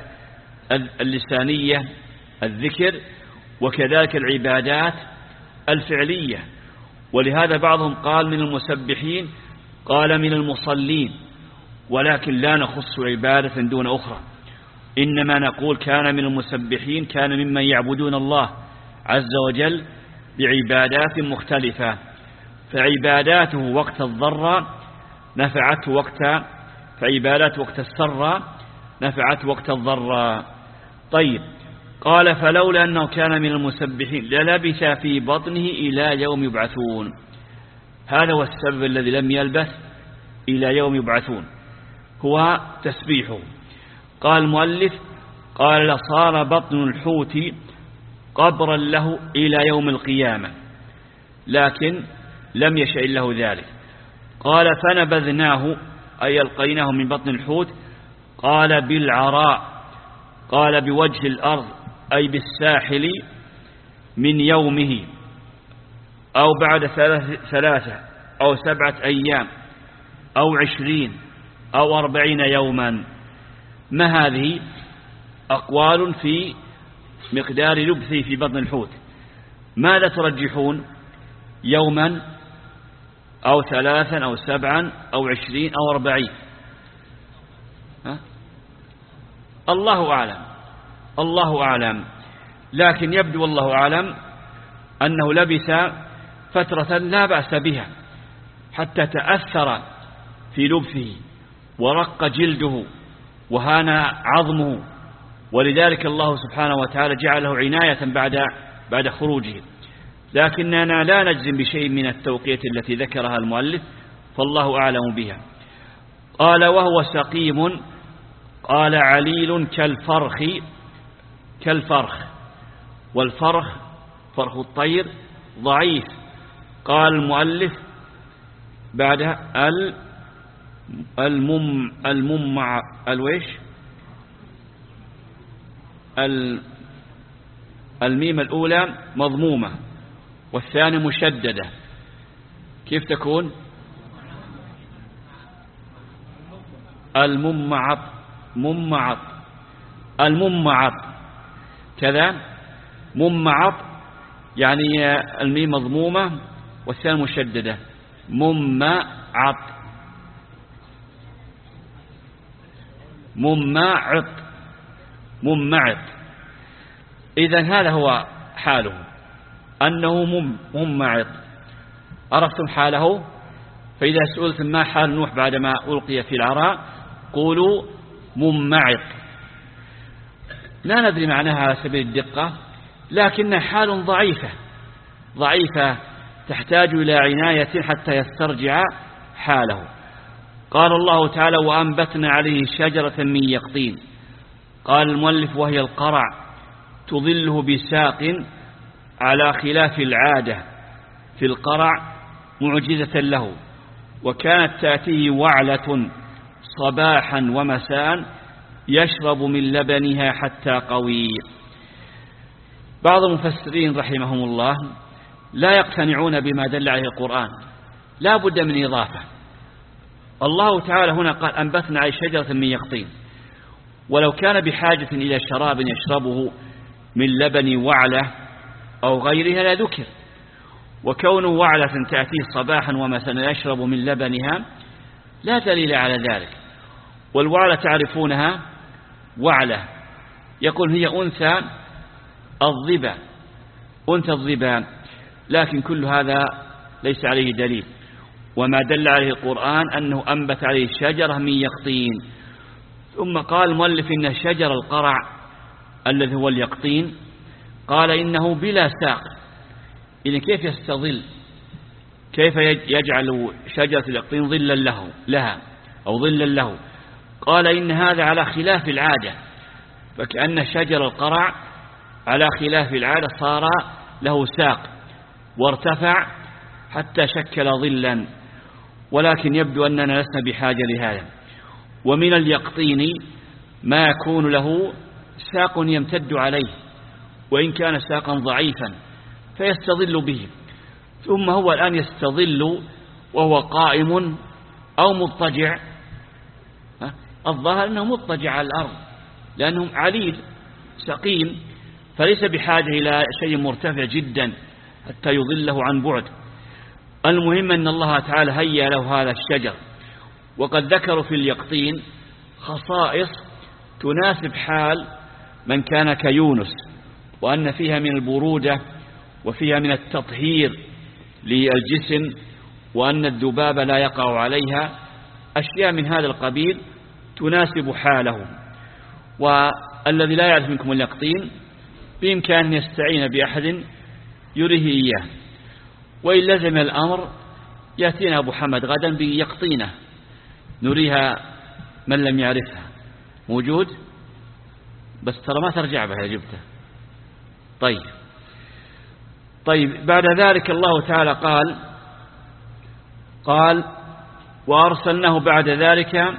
اللسانية الذكر، وكذلك العبادات الفعلية. ولهذا بعضهم قال من المسبحين، قال من المصلين، ولكن لا نخص عبادة دون أخرى، إنما نقول كان من المسبحين، كان ممن يعبدون الله عز وجل بعبادات مختلفة، فعباداته وقت الضراء نفعته وقت، فعبادات وقت السراء نفعته وقت الضراء. طيب، قال فلولا أنه كان من المسبحين للبث في بطنه إلى يوم يبعثون. هذا هو السبب الذي لم يلبث إلى يوم يبعثون، هو تسبيحه. قال المؤلف قال لصار بطن الحوت قبرا له إلى يوم القيامة، لكن لم يشأ له ذلك. قال فنبذناه أي ألقيناه من بطن الحوت، قال بالعراء، قال بوجه الأرض أي بالساحل، من يومه أو بعد ثلاثة أو سبعة أيام أو عشرين أو أربعين يوما. ما هذه؟ أقوال في مقدار لبثه في بطن الحوت. ماذا ترجحون؟ يوما أو ثلاثا أو سبعا أو عشرين أو أربعين؟ ها؟ الله أعلم، الله أعلم. لكن يبدو والله أعلم أنه لبث فترة لا بأس بها حتى تأثر في لبثه ورق جلده وهان عظمه، ولذلك الله سبحانه وتعالى جعله عناية بعد بعد خروجه. لكننا لا نجزم بشيء من التوقيت التي ذكرها المؤلف، فالله أعلم بها. قال وهو سقيم، قال عليل كالفرخ، كالفرخ، والفرخ فرخ الطير ضعيف. قال المؤلف بعدها المم الممع الويش الميم الأولى مضمومة والثانية مشددة، كيف تكون؟ الممعط، ممعط، الممعط كذا، ممعط يعني الميم مضمومة والثانية مشددة، ممعط، ممعط، ممعط. إذن هذا هو حاله، أنه ممعط. عرفتم حاله؟ فإذا سئلتم ما حال نوح بعدما ألقي في العراء قولوا ممعط. لا ندري معناها على سبيل الدقة، لكن حال ضعيفة ضعيفة تحتاج إلى عناية حتى يسترجع حاله. قال الله تعالى وأنبتنا عليه شجرة من يقطين. قال المؤلف وهي القرع تظله بساق على خلاف العادة في القرع معجزة له، وكانت تأتيه وعلة صباحا ومساء يشرب من لبنها حتى قوي. بعض المفسرين رحمهم الله لا يقتنعون بما دل عليه القرآن، لا بد من إضافة. الله تعالى هنا قال أنبتنا عليه شجرة من يقطين، ولو كان بحاجة إلى شراب يشربه من لبن وعلة أو غيرها لا ذكر، وكون وعلة تأتيه صباحا ومساء يشرب من لبنها لا دليل على ذلك. والوعلة تعرفونها وعلة يقول هي أنثى الظبا، أنثى الظبا، لكن كل هذا ليس عليه دليل. وما دل عليه القرآن أنه أنبت عليه شجرة من يقطين. ثم قال المؤلف إن شجر القرع الذي هو اليقطين قال إنه بلا ساق. إذن كيف يستظل؟ كيف يجعل شجرة اليقطين ظلا له لها أو ظلا له؟ قال إن هذا على خلاف العادة، فكأن شجر القرع على خلاف العادة صار له ساق وارتفع حتى شكل ظلا، ولكن يبدو أننا لسنا بحاجة لهذا. ومن اليقطين ما يكون له ساق يمتد عليه وإن كان ساقا ضعيفا فيستظل به، ثم هو الآن يستظل وهو قائم أو مضطجع. الظاهر أنه مضطجع على الأرض لأنه عليل سقيم، فليس بحاجة إلى شيء مرتفع جدا حتى يظله عن بعد. المهم أن الله تعالى هيأ له هذا الشجر. وقد ذكروا في اليقطين خصائص تناسب حال من كان كيونس، وأن فيها من البرودة وفيها من التطهير للجسم، وأن الذباب لا يقع عليها، أشياء من هذا القبيل تناسب حاله. والذي لا يعرف منكم اليقطين بإمكان أن يستعين بأحد يريه إياه، وإن لزم الأمر يأتينا أبو حمد غدا بيقطينه نريها من لم يعرفها. موجود بس ترى ما ترجع بها جبته. طيب طيب بعد ذلك الله تعالى قال قال وأرسلناه بعد ذلك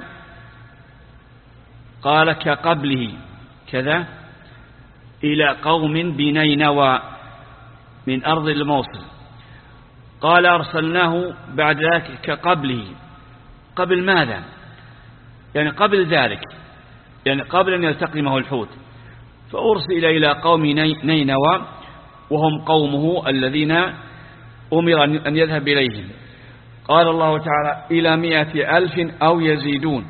قال كقبله كذا إلى قوم بنينوى من أرض الموصل. قال أرسلناه بعد ذلك كقبله، قبل ماذا؟ يعني قبل ذلك، يعني قبل أن يلتقمه الحوت. فأرسل إلى قوم نينوى وهم قومه الذين أمر أن يذهب إليهم. قال الله تعالى إلى مئة ألف أو يزيدون.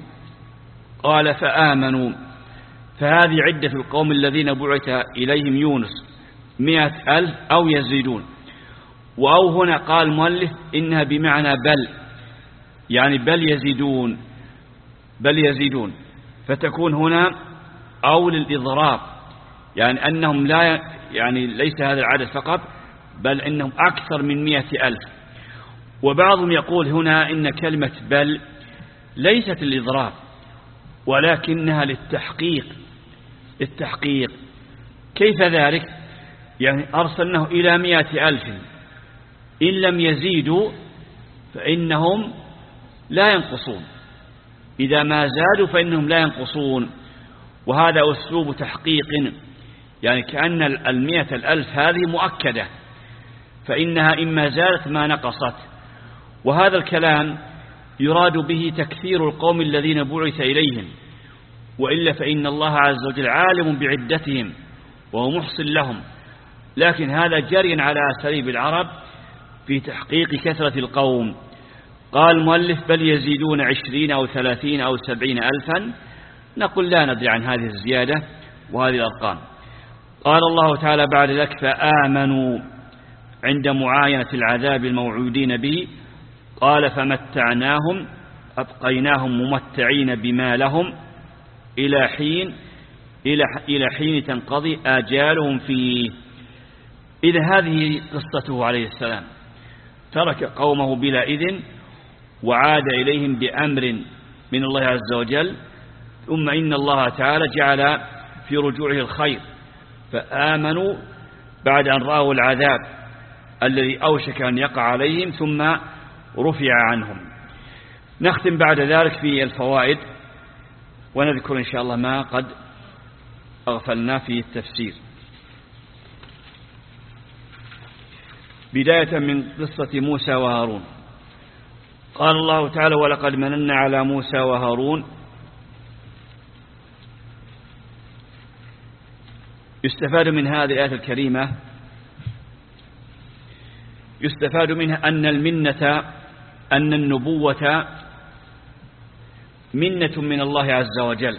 قال فآمنوا، فهذه عدة القوم الذين بعث إليهم يونس مئة ألف أو يزيدون. وأو هنا قال المؤلف إنها بمعنى بل، يعني بل يزيدون، بل يزيدون، فتكون هنا أو للإضراب، يعني أنهم لا يعني ليس هذا العدد فقط بل إنهم أكثر من مئة ألف. وبعضهم يقول هنا إن كلمة بل ليست للإضراب ولكنها للتحقيق. التحقيق كيف ذلك؟ يعني أرسلناه إلى مئة ألف، إن لم يزيدوا فإنهم لا ينقصون، إذا ما زادوا فإنهم لا ينقصون. وهذا أسلوب تحقيق، يعني كأن المئة الألف هذه مؤكدة، فإنها إما زادت ما نقصت. وهذا الكلام يراد به تكثير القوم الذين بعث إليهم، وإلا فإن الله عز وجل عالم بعدتهم وهو محصن لهم، لكن هذا جري على أساليب العرب في تحقيق كثرة القوم. قال المؤلف بل يزيدون عشرين أو ثلاثين أو سبعين ألفا، نقول لا ندري عن هذه الزيادة وهذه الأرقام. قال الله تعالى بعد ذلك فآمنوا عند معاينة العذاب الموعودين به. قال فمتعناهم أبقيناهم ممتعين بما لهم إلى حين إلى إلى حين تنقضي آجالهم فيه. إذا هذه قصته عليه السلام، ترك قومه بلا إذن وعاد إليهم بأمر من الله عز وجل، ثم إن الله تعالى جعل في رجوعه الخير، فآمنوا بعد أن رأوا العذاب الذي أوشك أن يقع عليهم ثم رفع عنهم. نختم بعد ذلك في الفوائد ونذكر إن شاء الله ما قد أغفلنا في التفسير. بداية من قصة موسى وهارون. قال الله تعالى: ولقد مننا على موسى وهارون. يستفاد من هذه الآية الكريمة يستفاد منها أن المنة أن النبوة منة من الله عز وجل.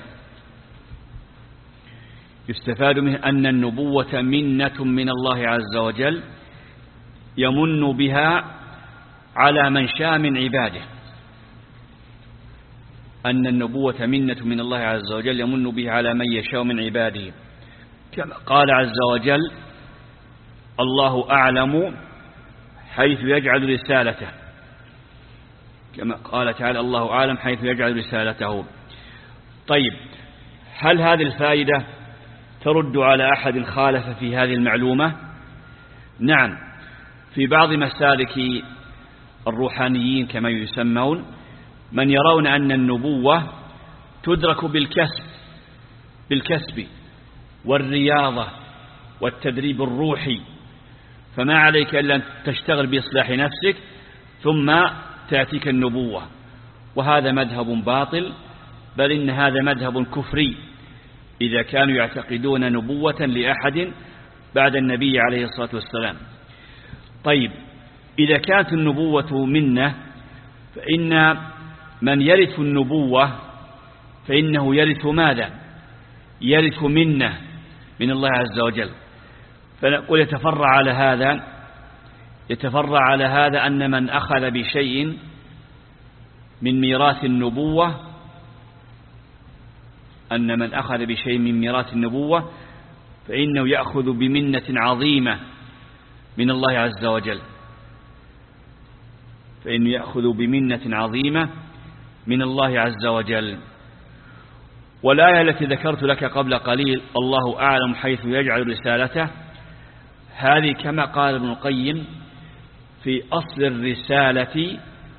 يستفاد منه أن النبوة منة من الله عز وجل يمن بها على من شاء من عباده. أن النبوة منة من الله عز وجل يمن بها على من يشاء من عباده، كما قال عز وجل: الله أعلم حيث يجعل رسالته. كما قال تعالى: الله أعلم حيث يجعل رسالته. طيب، هل هذه الفائدة ترد على أحد خالف في هذه المعلومة؟ نعم، في بعض مسالك الروحانيين كما يسمون من يرون أن النبوة تدرك بالكسب بالكسب والرياضة والتدريب الروحي، فما عليك إلا أن تشتغل بإصلاح نفسك ثم تأتيك النبوة. وهذا مذهب باطل، بل إن هذا مذهب كفري إذا كانوا يعتقدون نبوة لأحد بعد النبي عليه الصلاة والسلام. طيب، إذا كانت النبوة منة، فإن من يرث النبوة فإنه يرث ماذا؟ يرث منة من الله عز وجل. فنقول يتفرع على هذا يتفرع على هذا أن من أخذ بشيء من ميراث النبوة أن من أخذ بشيء من ميراث النبوة فإنه يأخذ بمنة عظيمة من الله عز وجل فإنه يأخذ بمنة عظيمة من الله عز وجل. والآية التي ذكرت لك قبل قليل: الله أعلم حيث يجعل رسالته، هذه كما قال ابن القيم في أصل الرسالة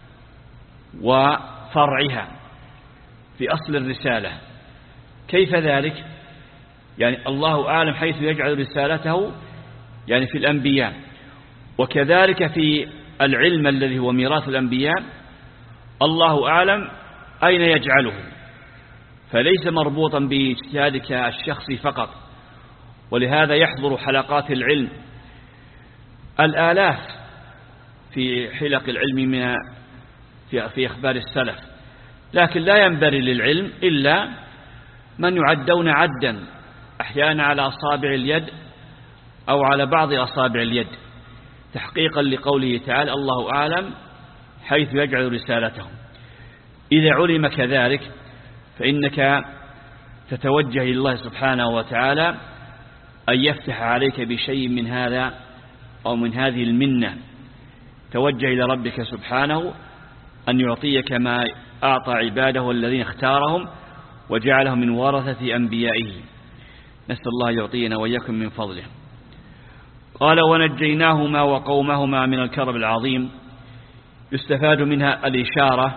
وفرعها. في أصل الرسالة كيف ذلك؟ يعني الله أعلم حيث يجعل رسالته يعني في الأنبياء، وكذلك في العلم الذي هو ميراث الأنبياء الله أعلم أين يجعله، فليس مربوطا باجتهادك الشخصي فقط. ولهذا يحضر حلقات العلم الآلاف في حلق العلم من في, في أخبار السلف، لكن لا ينبري للعلم إلا من يعدون عدا، أحيانا على أصابع اليد أو على بعض أصابع اليد، تحقيقا لقوله تعالى: الله أعلم حيث يجعل رسالته. إذا علم كذلك فإنك تتوجه إلى الله سبحانه وتعالى أن يفتح عليك بشيء من هذا أو من هذه المنة. توجه إلى ربك سبحانه أن يعطيك ما أعطى عباده الذين اختارهم وجعلهم من ورثة أنبيائه. نسأل الله يعطينا وإياكم من فضله. قال: ونجيناهما وقومهما من الكرب العظيم. يستفاد منها الإشارة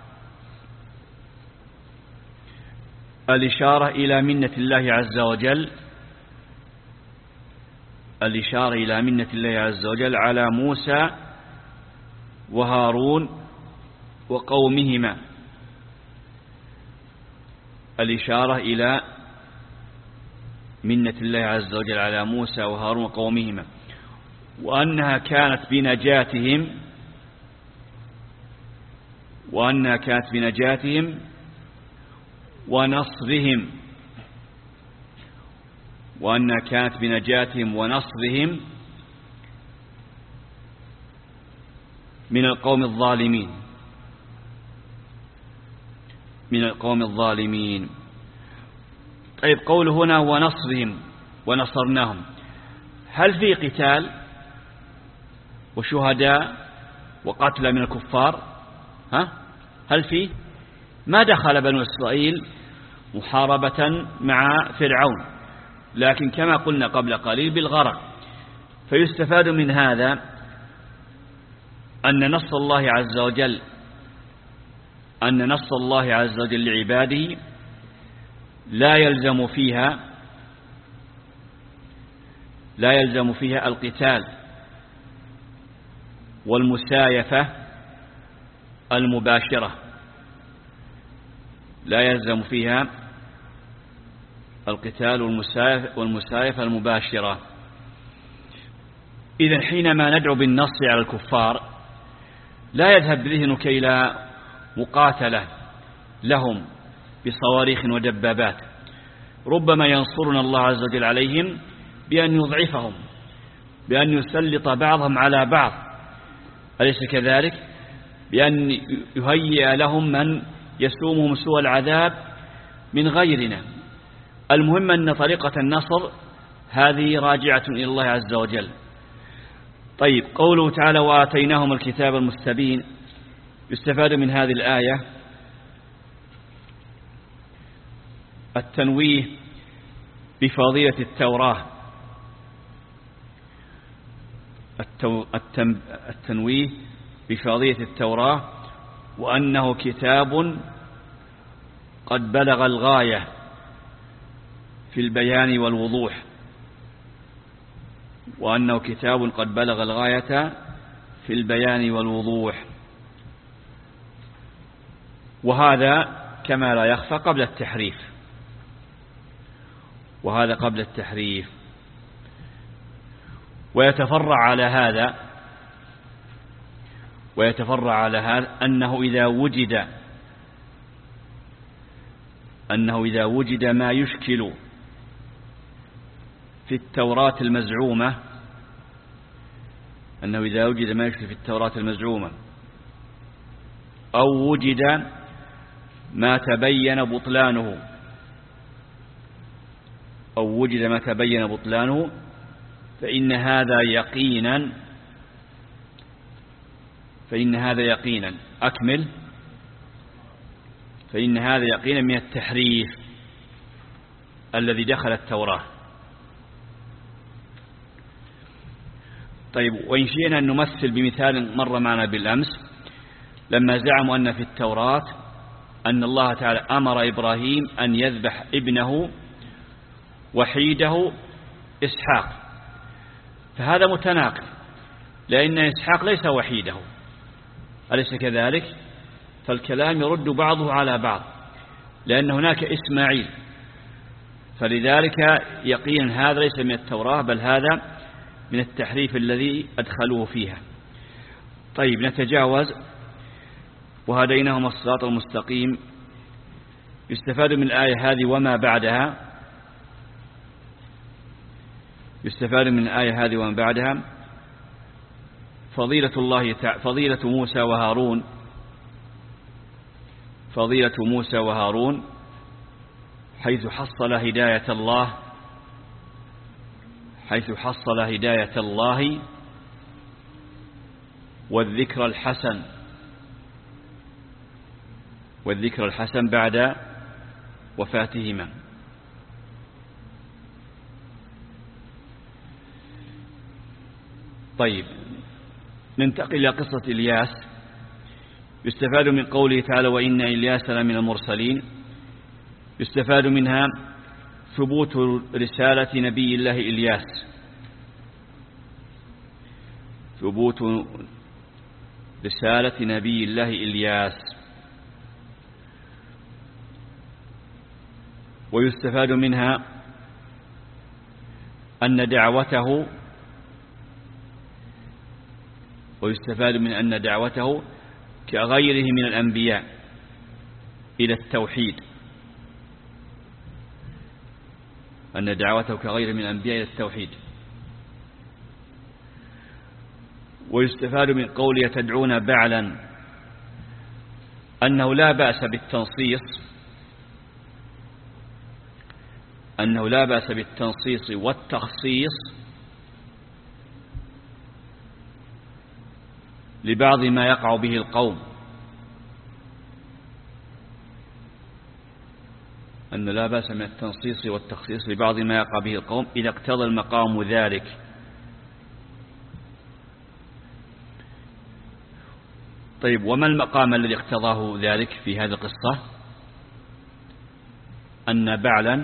الإشارة إلى منة الله عز وجل الإشارة إلى منة الله عز وجل على موسى وهارون وقومهما. الإشارة إلى منة الله عز وجل على موسى وهارون وقومهما، وأنها كانت بنجاتهم وأنها كانت بنجاتهم ونصرهم وأنها كانت بنجاتهم ونصرهم من القوم الظالمين من القوم الظالمين. طيب، قول هنا ونصرهم ونصرناهم، هل في قتال وشهداء وقتلى من الكفار؟ ها؟ هل في؟ ما دخل بنو إسرائيل محاربة مع فرعون، لكن كما قلنا قبل قليل بالغرق. فيستفاد من هذا أن نص الله عز وجل أن نص الله عز وجل لعباده لا يلزم فيها لا يلزم فيها القتال والمسايفة المباشرة، لا يلزم فيها القتال والمسايفة المباشرة. إذن حينما ندعو بالنص على الكفار لا يذهب ذهنك إلى مقاتلة لهم بصواريخ ودبابات، ربما ينصرنا الله عز وجل عليهم بأن يضعفهم، بأن يسلط بعضهم على بعض، أليس كذلك؟ بأن يهيئ لهم من يسومهم سوء العذاب من غيرنا. المهم أن طريقة النصر هذه راجعة إلى الله عز وجل. طيب، قوله تعالى وآتيناهم الكتاب المستبين، يستفاد من هذه الآية التنويه بفضيلة التوراة، التنويه بفضيلة التوراة، وأنه كتاب قد بلغ الغاية في البيان والوضوح، وأنه كتاب قد بلغ الغاية في البيان والوضوح. وهذا كما لا يخفى قبل التحريف، وهذا قبل التحريف. ويتفرع على هذا ويتفرع على هذا أنه إذا وجد أنه إذا وجد ما يشكل في التوراة المزعومة أنه إذا وجد ما يشكل في التوراة المزعومة أو وجد ما تبين بطلانه أو وجد ما تبين بطلانه فإن هذا يقينا فإن هذا يقينا أكمل فإن هذا يقينا من التحريف الذي دخل التوراة. طيب، وإن شئنا أن نمثل بمثال مر معنا بالأمس، لما زعموا أن في التوراة أن الله تعالى أمر إبراهيم أن يذبح ابنه وحيده إسحاق، فهذا متناقض، لأن إسحاق ليس وحيده، أليس كذلك؟ فالكلام يرد بعضه على بعض، لأن هناك إسماعيل، فلذلك يقين هذا ليس من التوراة، بل هذا من التحريف الذي أدخلوه فيها. طيب، نتجاوز. وهديناهم الصراط المستقيم، يستفاد من الآية هذه وما بعدها يستفاد من الآية هذه وما بعدها فضيلة الله فضيلة موسى وهارون فضيلة موسى وهارون حيث حصل هداية الله حيث حصل هداية الله والذكر الحسن والذكر الحسن بعد وفاتهما. طيب، ننتقل إلى قصة إلياس. يستفاد من قوله تعالى وإن إلياس لمن المرسلين، يستفاد منها ثبوت رسالة نبي الله إلياس ثبوت رسالة نبي الله إلياس. ويستفاد منها أن دعوته ويستفاد من أن دعوته كغيره من الأنبياء إلى التوحيد أن دعوته كغيره من الأنبياء إلى التوحيد. ويستفاد من قوله تدعون بعلا أنه لا بأس بالتنصيص أنه لا بأس بالتنصيص والتخصيص لبعض ما يقع به القوم، أن لا بأس من التنصيص والتخصيص لبعض ما يقع به القوم إذا اقتضى المقام ذلك. طيب، وما المقام الذي اقتضاه ذلك في هذه القصة؟ أن بعلا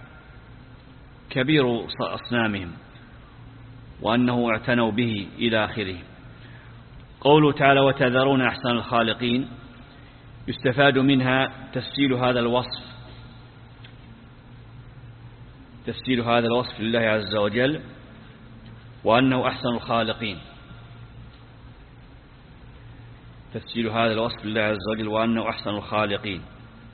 كبير أصنامهم وأنه اعتنوا به إلى آخره. قوله تعالى وتذرون أحسن الخالقين، يستفاد منها تسجيل هذا الوصف تسجيل هذا الوصف لله عز وجل، وأنه أحسن الخالقين. تسجيل هذا الوصف لله عز وجل وأنه أحسن الخالقين.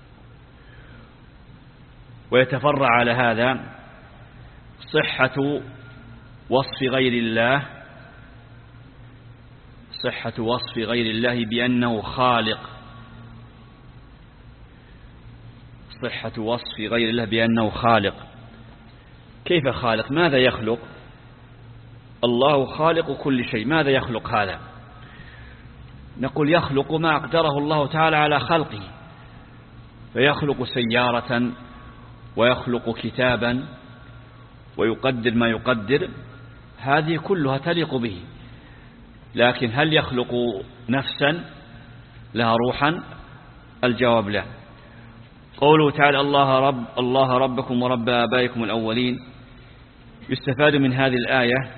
ويتفرع على هذا صحة وصف غير الله صحة وصف غير الله بأنه خالق صحة وصف غير الله بأنه خالق. كيف خالق؟ ماذا يخلق؟ الله خالق كل شيء، ماذا يخلق هذا؟ نقول يخلق ما أقدره الله تعالى على خلقه، فيخلق سيارة ويخلق كتابا ويقدر ما يقدر، هذه كلها تليق به. لكن هل يخلق نفسا لها روحا؟ الجواب لا. قوله تعالى الله رب الله ربكم ورب آبائكم الأولين، يستفاد من هذه الآية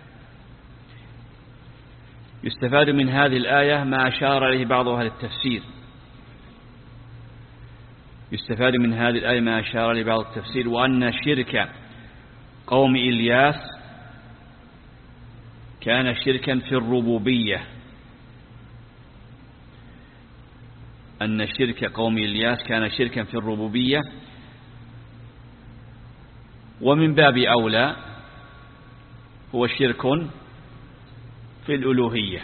يستفاد من هذه الآية ما أشار إليه بعض أهل التفسير يستفاد من هذه الآية ما أشار إليه بعض التفسير وأن شرك قوم إلياس كان شركا في الربوبية أن شرك قوم إلياس كان شركا في الربوبية، ومن باب أولى هو شرك في الألوهية.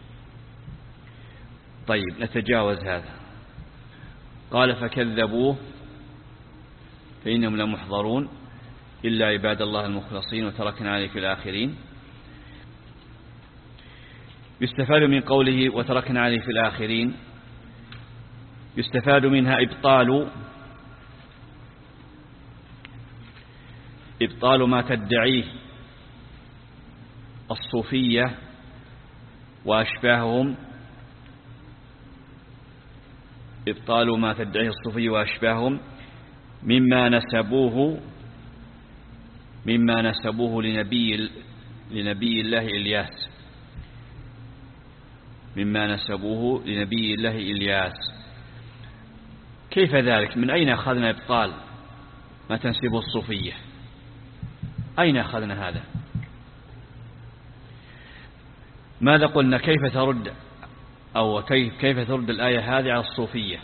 طيب، نتجاوز هذا. قال فكذبوه فإنهم لمحضرون إلا عباد الله المخلصين وتركنا عليه في الآخرين. يستفاد من قوله وتركنا عليه في الآخرين، يستفاد منها إبطال إبطال ما تدعيه الصوفية وأشباههم إبطال ما تدعيه الصوفية وأشباههم مما نسبوه مما نسبوه لنبي لنبي الله إلياس مما نسبوه لنبي الله إلياس. كيف ذلك؟ من أين أخذنا إبطال ما تنسبه الصوفية؟ أين أخذنا هذا؟ ماذا قلنا؟ كيف ترد أو كيف ترد الآية هذه على الصوفية؟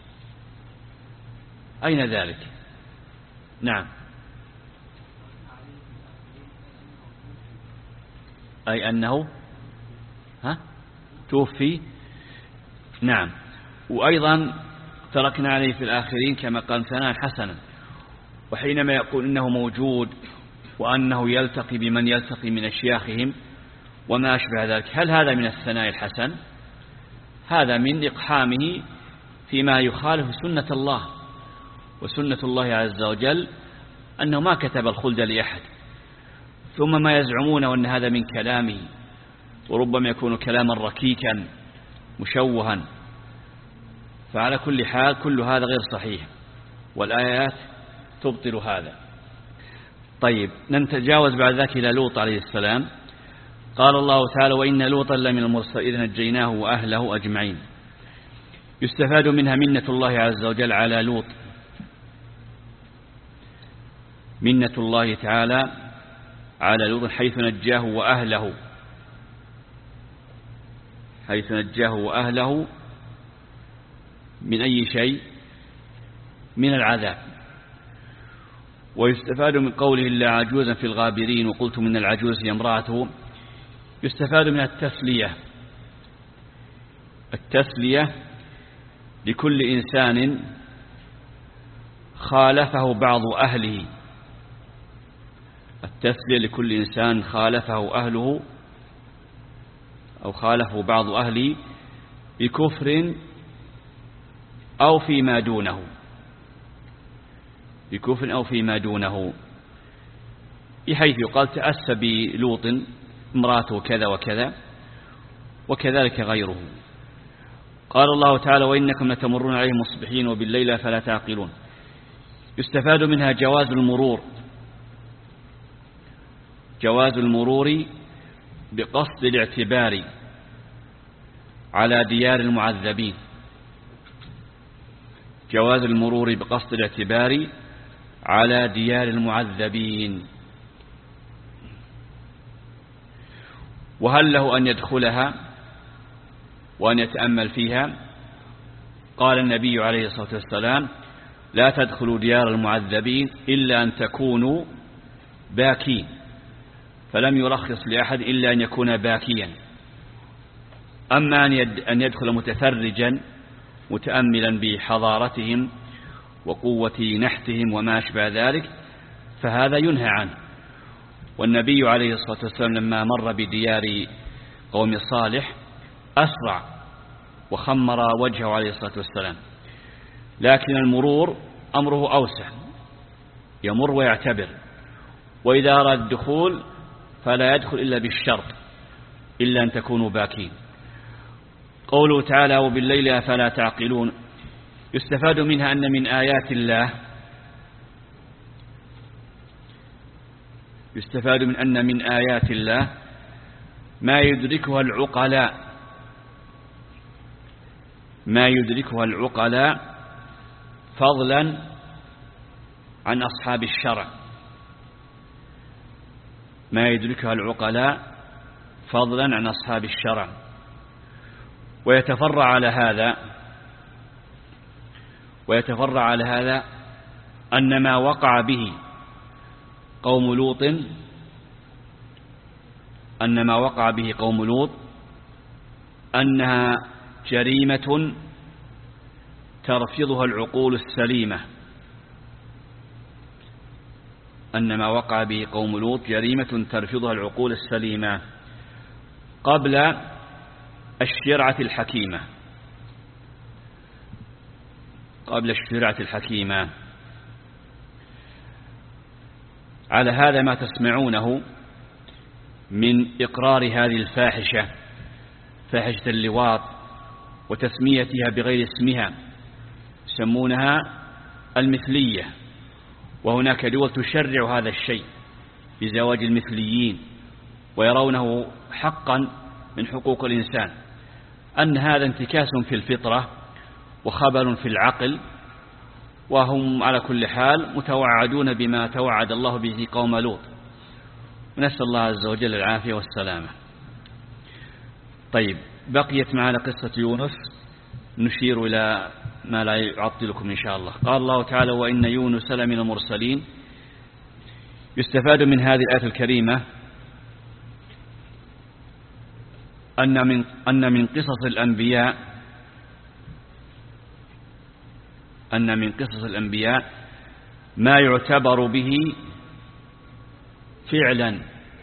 أين ذلك؟ نعم، أي أنه ها توفي. نعم، وأيضا تركنا عليه في الآخرين كما قال ثناء حسنا. وحينما يقول إنه موجود وأنه يلتقي بمن يلتقي من أشياخهم وما أشبه ذلك، هل هذا من الثناء الحسن؟ هذا من إقحامه فيما يخالف سنة الله، وسنة الله عز وجل أنه ما كتب الخلد لأحد. ثم ما يزعمون أن هذا من كلامه، وربما يكون كلاما ركيكا مشوها. فعلى كل حال كل هذا غير صحيح، والآيات تبطل هذا. طيب، نتجاوز بعد ذلك إلى لوط عليه السلام. قال الله تعالى وإن لوطا لمن المرسلين إذ نجيناه وأهله أجمعين. يستفاد منها منة الله عز وجل على لوط، منة الله تعالى على لوط حيث نجاه وأهله حيث نجاه وأهله من أي شيء؟ من العذاب. ويستفاد من قوله إلا عجوزا في الغابرين وقلت من العجوز هي امرأته، يستفاد من التسلية التسلية لكل إنسان خالفه بعض أهله التسلية لكل إنسان خالفه أهله أو خالفه بعض أهلي بكفر أو فيما دونه بكفر أو فيما دونه بحيث يقال تأسى بلوط امراته كذا وكذا وكذلك غيره. قال الله تعالى وإنكم لتمرون عليهم مصبحين وبالليل فلا تعقلون. يستفاد منها جواز المرور جواز المرور بقصد الاعتبار على ديار المعذبين جواز المرور بقصد الاعتبار على ديار المعذبين. وهل له أن يدخلها وأن يتأمل فيها؟ قال النبي عليه الصلاة والسلام لا تدخلوا ديار المعذبين إلا أن تكونوا باكين، فلم يرخص لأحد إلا أن يكون باكيا. أما أن يدخل متفرجا متأملا بحضارتهم وقوة نحتهم وما أشبه ذلك فهذا ينهى عنه. والنبي عليه الصلاة والسلام لما مر بديار قوم صالح أسرع وخمر وجهه عليه الصلاة والسلام. لكن المرور أمره أوسع، يمر ويعتبر، وإذا أراد الدخول فلا يدخل إلا بالشرط إلا أن تكونوا باكين. قوله تعالى وبالليل أفلا تعقلون يستفاد منها أن من آيات الله يستفاد من أن من آيات الله ما يدركها العقلاء ما يدركها العقلاء فضلا عن أصحاب الشرع ما يدركها العقلاء فضلا عن أصحاب الشرع. ويتفرع على هذا ويتفرع على هذا أن ما وقع به قوم لوط أن ما وقع به قوم لوط أنها جريمة ترفضها العقول السليمة أن ما وقع به قوم لوط جريمة ترفضها العقول السليمة قبل الشرعة الحكيمة قبل الشرعة الحكيمة. على هذا ما تسمعونه من إقرار هذه الفاحشة فاحشة اللواط وتسميتها بغير اسمها يسمونها المثلية، وهناك دول تشرع هذا الشيء بزواج المثليين ويرونه حقا من حقوق الإنسان، أن هذا انتكاس في الفطرة وخبل في العقل، وهم على كل حال متوعدون بما توعد الله به قوم لوط، ونسأل الله عز وجل العافية والسلامة. طيب بقيت معنا قصة يونس نشير إلى ما لا يعطلكم إن شاء الله. قال الله تعالى وإن يونس لمن المرسلين. يستفاد من هذه الآية الكريمة أن من أن من قصص الأنبياء أن من قصص الأنبياء ما يعتبر به فعلا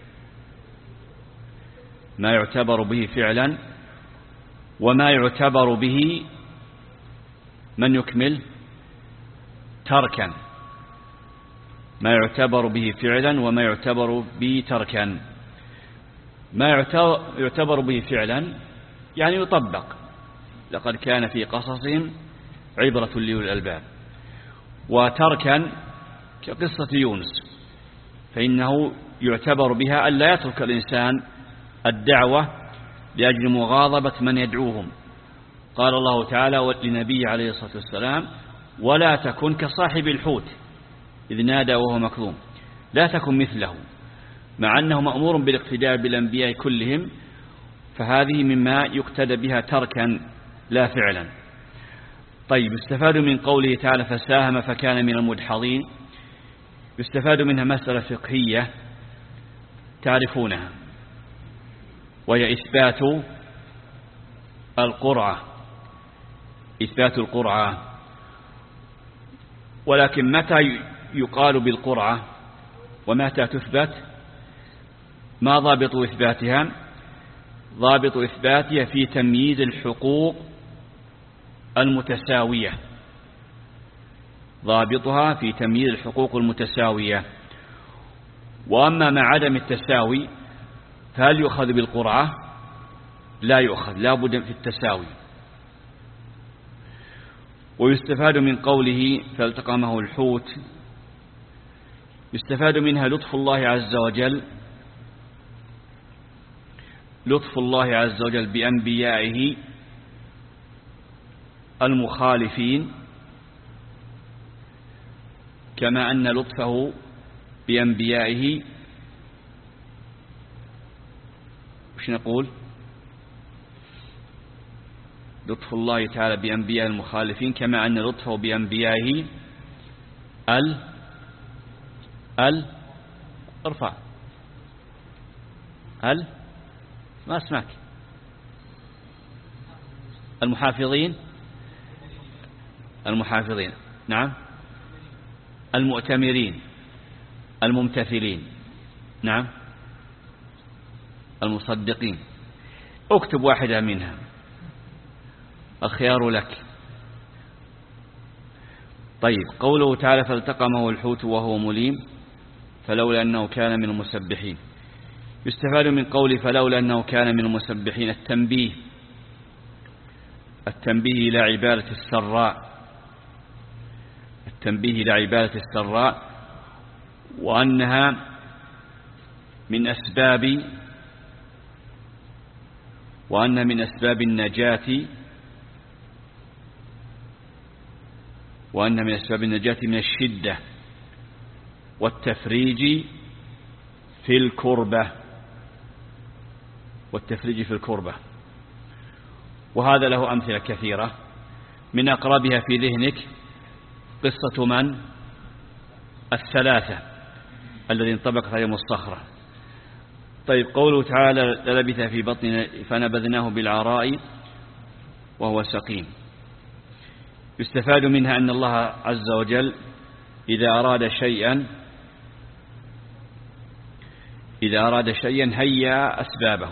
ما يعتبر به فعلا وما يعتبر به من يكمل تركا ما يعتبر به فعلا وما يعتبر به تركا. ما يعتبر به فعلا يعني يطبق، لقد كان في قصصهم عبرة لأولي الألباب. وتركا كقصة يونس فإنه يعتبر بها أن لا يترك الإنسان الدعوة لأجل مغاضبة من يدعوهم. قال الله تعالى لنبي عليه الصلاة والسلام ولا تكن كصاحب الحوت إذ نادى وهو مكظوم، لا تكن مثله، مع أنه مأمور بالاقتداء بالأنبياء كلهم، فهذه مما يقتدى بها تركا لا فعلا. طيب يستفاد من قوله تعالى فساهم فكان من المدحضين. يستفاد منها مسألة فقهية تعرفونها، وهي إثبات القرعة إثبات القرعة. ولكن متى يقال بالقرعة ومتى تثبت؟ ما ضابط إثباتها؟ ضابط إثباتها في تمييز الحقوق المتساوية، ضابطها في تمييز الحقوق المتساوية. وأما مع عدم التساوي فهل يؤخذ بالقرعة؟ لا يؤخذ، لا بد في التساوي. ويستفاد من قوله فالتقمه الحوت، يستفاد منها لطف الله عز وجل، لطف الله عز وجل بأنبيائه المخالفين، كما أن لطفه بأنبيائه وش نقول لطف الله تعالى بأنبياء المخالفين كما أن لطفه بأنبيائه ال ال ارفع ال ما اسمعك المحافظين المحافظين نعم المؤتمرين الممتثلين نعم المصدقين. اكتب واحدة منها، الخيار لك. طيب قوله تعالى فالتقمه الحوت وهو مليم فلولا أنه كان من المسبحين، يستفاد من قول فلولا أنه كان من المسبحين التنبيه، التنبيه إلى عبادة السراء، التنبيه إلى عبادة السراء، وأنها من أسباب وأن من أسباب النجاة وأن من أسباب النجاة من الشدة والتفريج في الكربة والتفريج في الكربة. وهذا له أمثلة كثيرة، من أقربها في ذهنك قصة من؟ الثلاثة الذين انطبقت عليهم الصخرة. طيب قوله تعالى للبث في بطن فنبذناه بالعراء وهو سقيم، يستفاد منها أن الله عز وجل إذا أراد شيئا إذا أراد شيئا هيا أسبابه،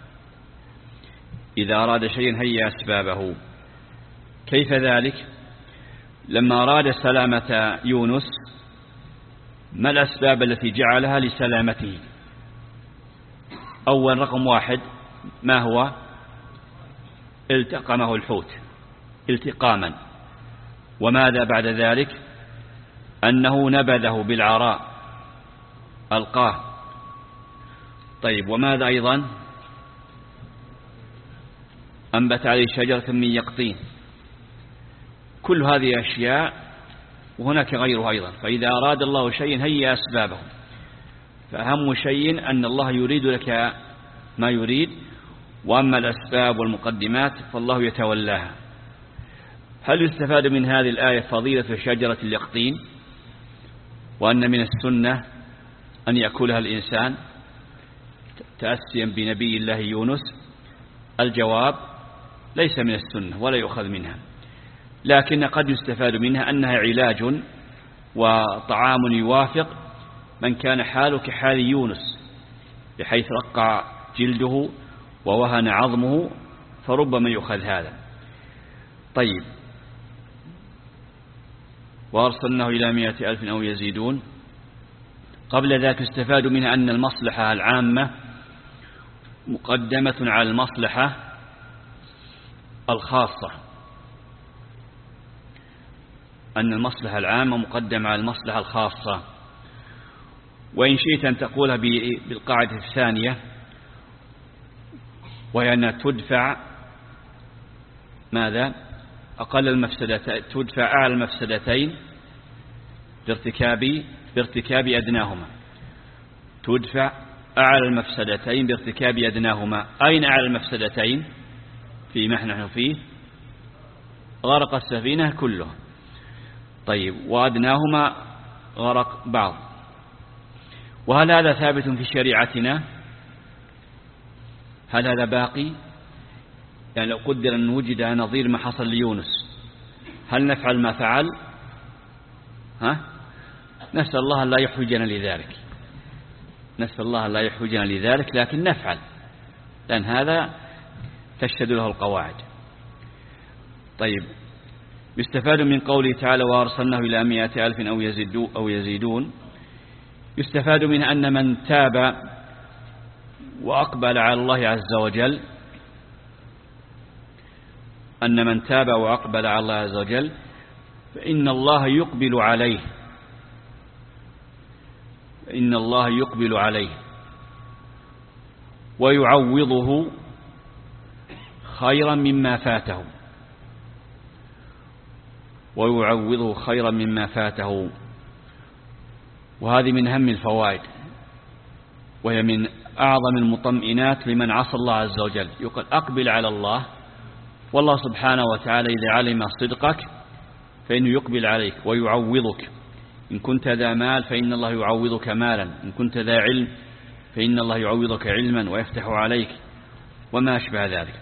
إذا أراد شيئا هيا أسبابه. كيف ذلك؟ لما أراد سلامة يونس ما الأسباب التي جعلها لسلامته؟ أول رقم واحد ما هو؟ التقمه الحوت التقاما. وماذا بعد ذلك؟ أنه نبذه بالعراء ألقاه. طيب وماذا أيضا؟ أنبت عليه شجرة من يقطين. كل هذه أشياء وهناك غيرها أيضا. فإذا أراد الله شيئا هيا أسبابه، فأهم شيء أن الله يريد لك ما يريد، وأما الأسباب والمقدمات فالله يتولاها. هل يستفاد من هذه الآية فضيلة شجرة اليقطين، وأن من السنة أن يأكلها الإنسان تأسيا بنبي الله يونس؟ الجواب ليس من السنة ولا يؤخذ منها، لكن قد يستفاد منها أنها علاج وطعام يوافق من كان حاله كحال يونس، بحيث رقع جلده ووهن عظمه، فربما يؤخذ هذا. طيب وأرسلناه إلى مائة ألف أو يزيدون. قبل ذلك استفاد منها أن المصلحة العامة مقدمة على المصلحة الخاصة، أن المصلحة العامة مقدمة على المصلحة الخاصة. وإن شئت أن تقولها بالقاعدة الثانية، وهي أن تدفع ماذا؟ أقل المفسدتين، تدفع أعلى المفسدتين بارتكاب بارتكاب أدناهما، تدفع أعلى المفسدتين بارتكاب أدناهما. أين أعلى المفسدتين؟ فيما نحن فيه غرق السفينة كلها. طيب وأدناهما غرق بعض. وهل هذا ثابت في شريعتنا؟ هل هذا باقي؟ يعني لو قدر أن وجد نظير ما حصل ليونس، هل نفعل ما فعل؟ ها؟ نسأل الله لا يحوجنا لذلك، نسأل الله لا يحوجنا لذلك، لكن نفعل، لأن هذا تشهد له القواعد. طيب، يستفاد من قوله تعالى وأرسلناه إلى مئة ألف أو يزيدون, أو يزيدون يستفاد منها أن من تاب وأقبل على الله عز وجل أن من تاب وأقبل على الله عز وجل فإن الله يقبل عليه إن الله يقبل عليه ويعوضه خيرا مما فاته ويعوضه خيرا مما فاته وهذه من أهم الفوائد، وهي من أعظم المطمئنات لمن عصى الله عز وجل. يقول أقبل على الله، والله سبحانه وتعالى إذا علم صدقك فإنه يقبل عليك ويعوضك. إن كنت ذا مال فإن الله يعوضك مالا، إن كنت ذا علم فإن الله يعوضك علما ويفتح عليك، وما أشبه ذلك.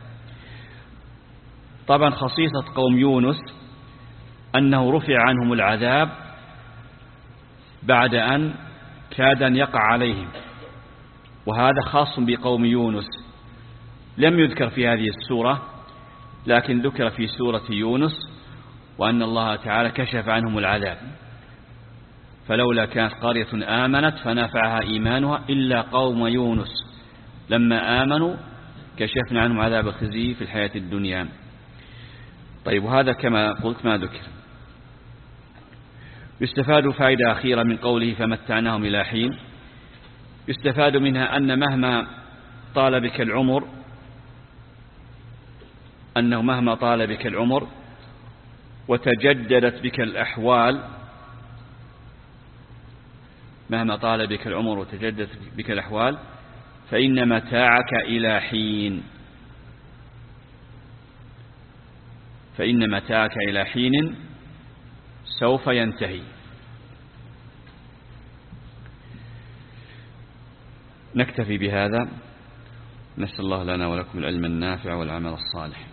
طبعا خصيصة قوم يونس أنه رفع عنهم العذاب بعد أن كاد أن يقع عليهم، وهذا خاص بقوم يونس، لم يذكر في هذه السورة لكن ذكر في سورة يونس، وأن الله تعالى كشف عنهم العذاب. فلولا كانت قرية آمنت فنفعها إيمانها إلا قوم يونس لما آمنوا كشفنا عنهم عذاب الخزي في الحياة الدنيا. طيب، وهذا كما قلت ما ذكر. يستفاد فائدة أخيرة من قوله فمتعناهم إلى حين. يستفاد منها أن مهما طال بك العمر أنه مهما طال بك العمر وتجددت بك الأحوال مهما طال بك العمر وتجددت بك الأحوال فإن متاعك إلى حين فإن متاعك إلى حين سوف ينتهي. نكتفي بهذا، نسأل الله لنا ولكم العلم النافع والعمل الصالح.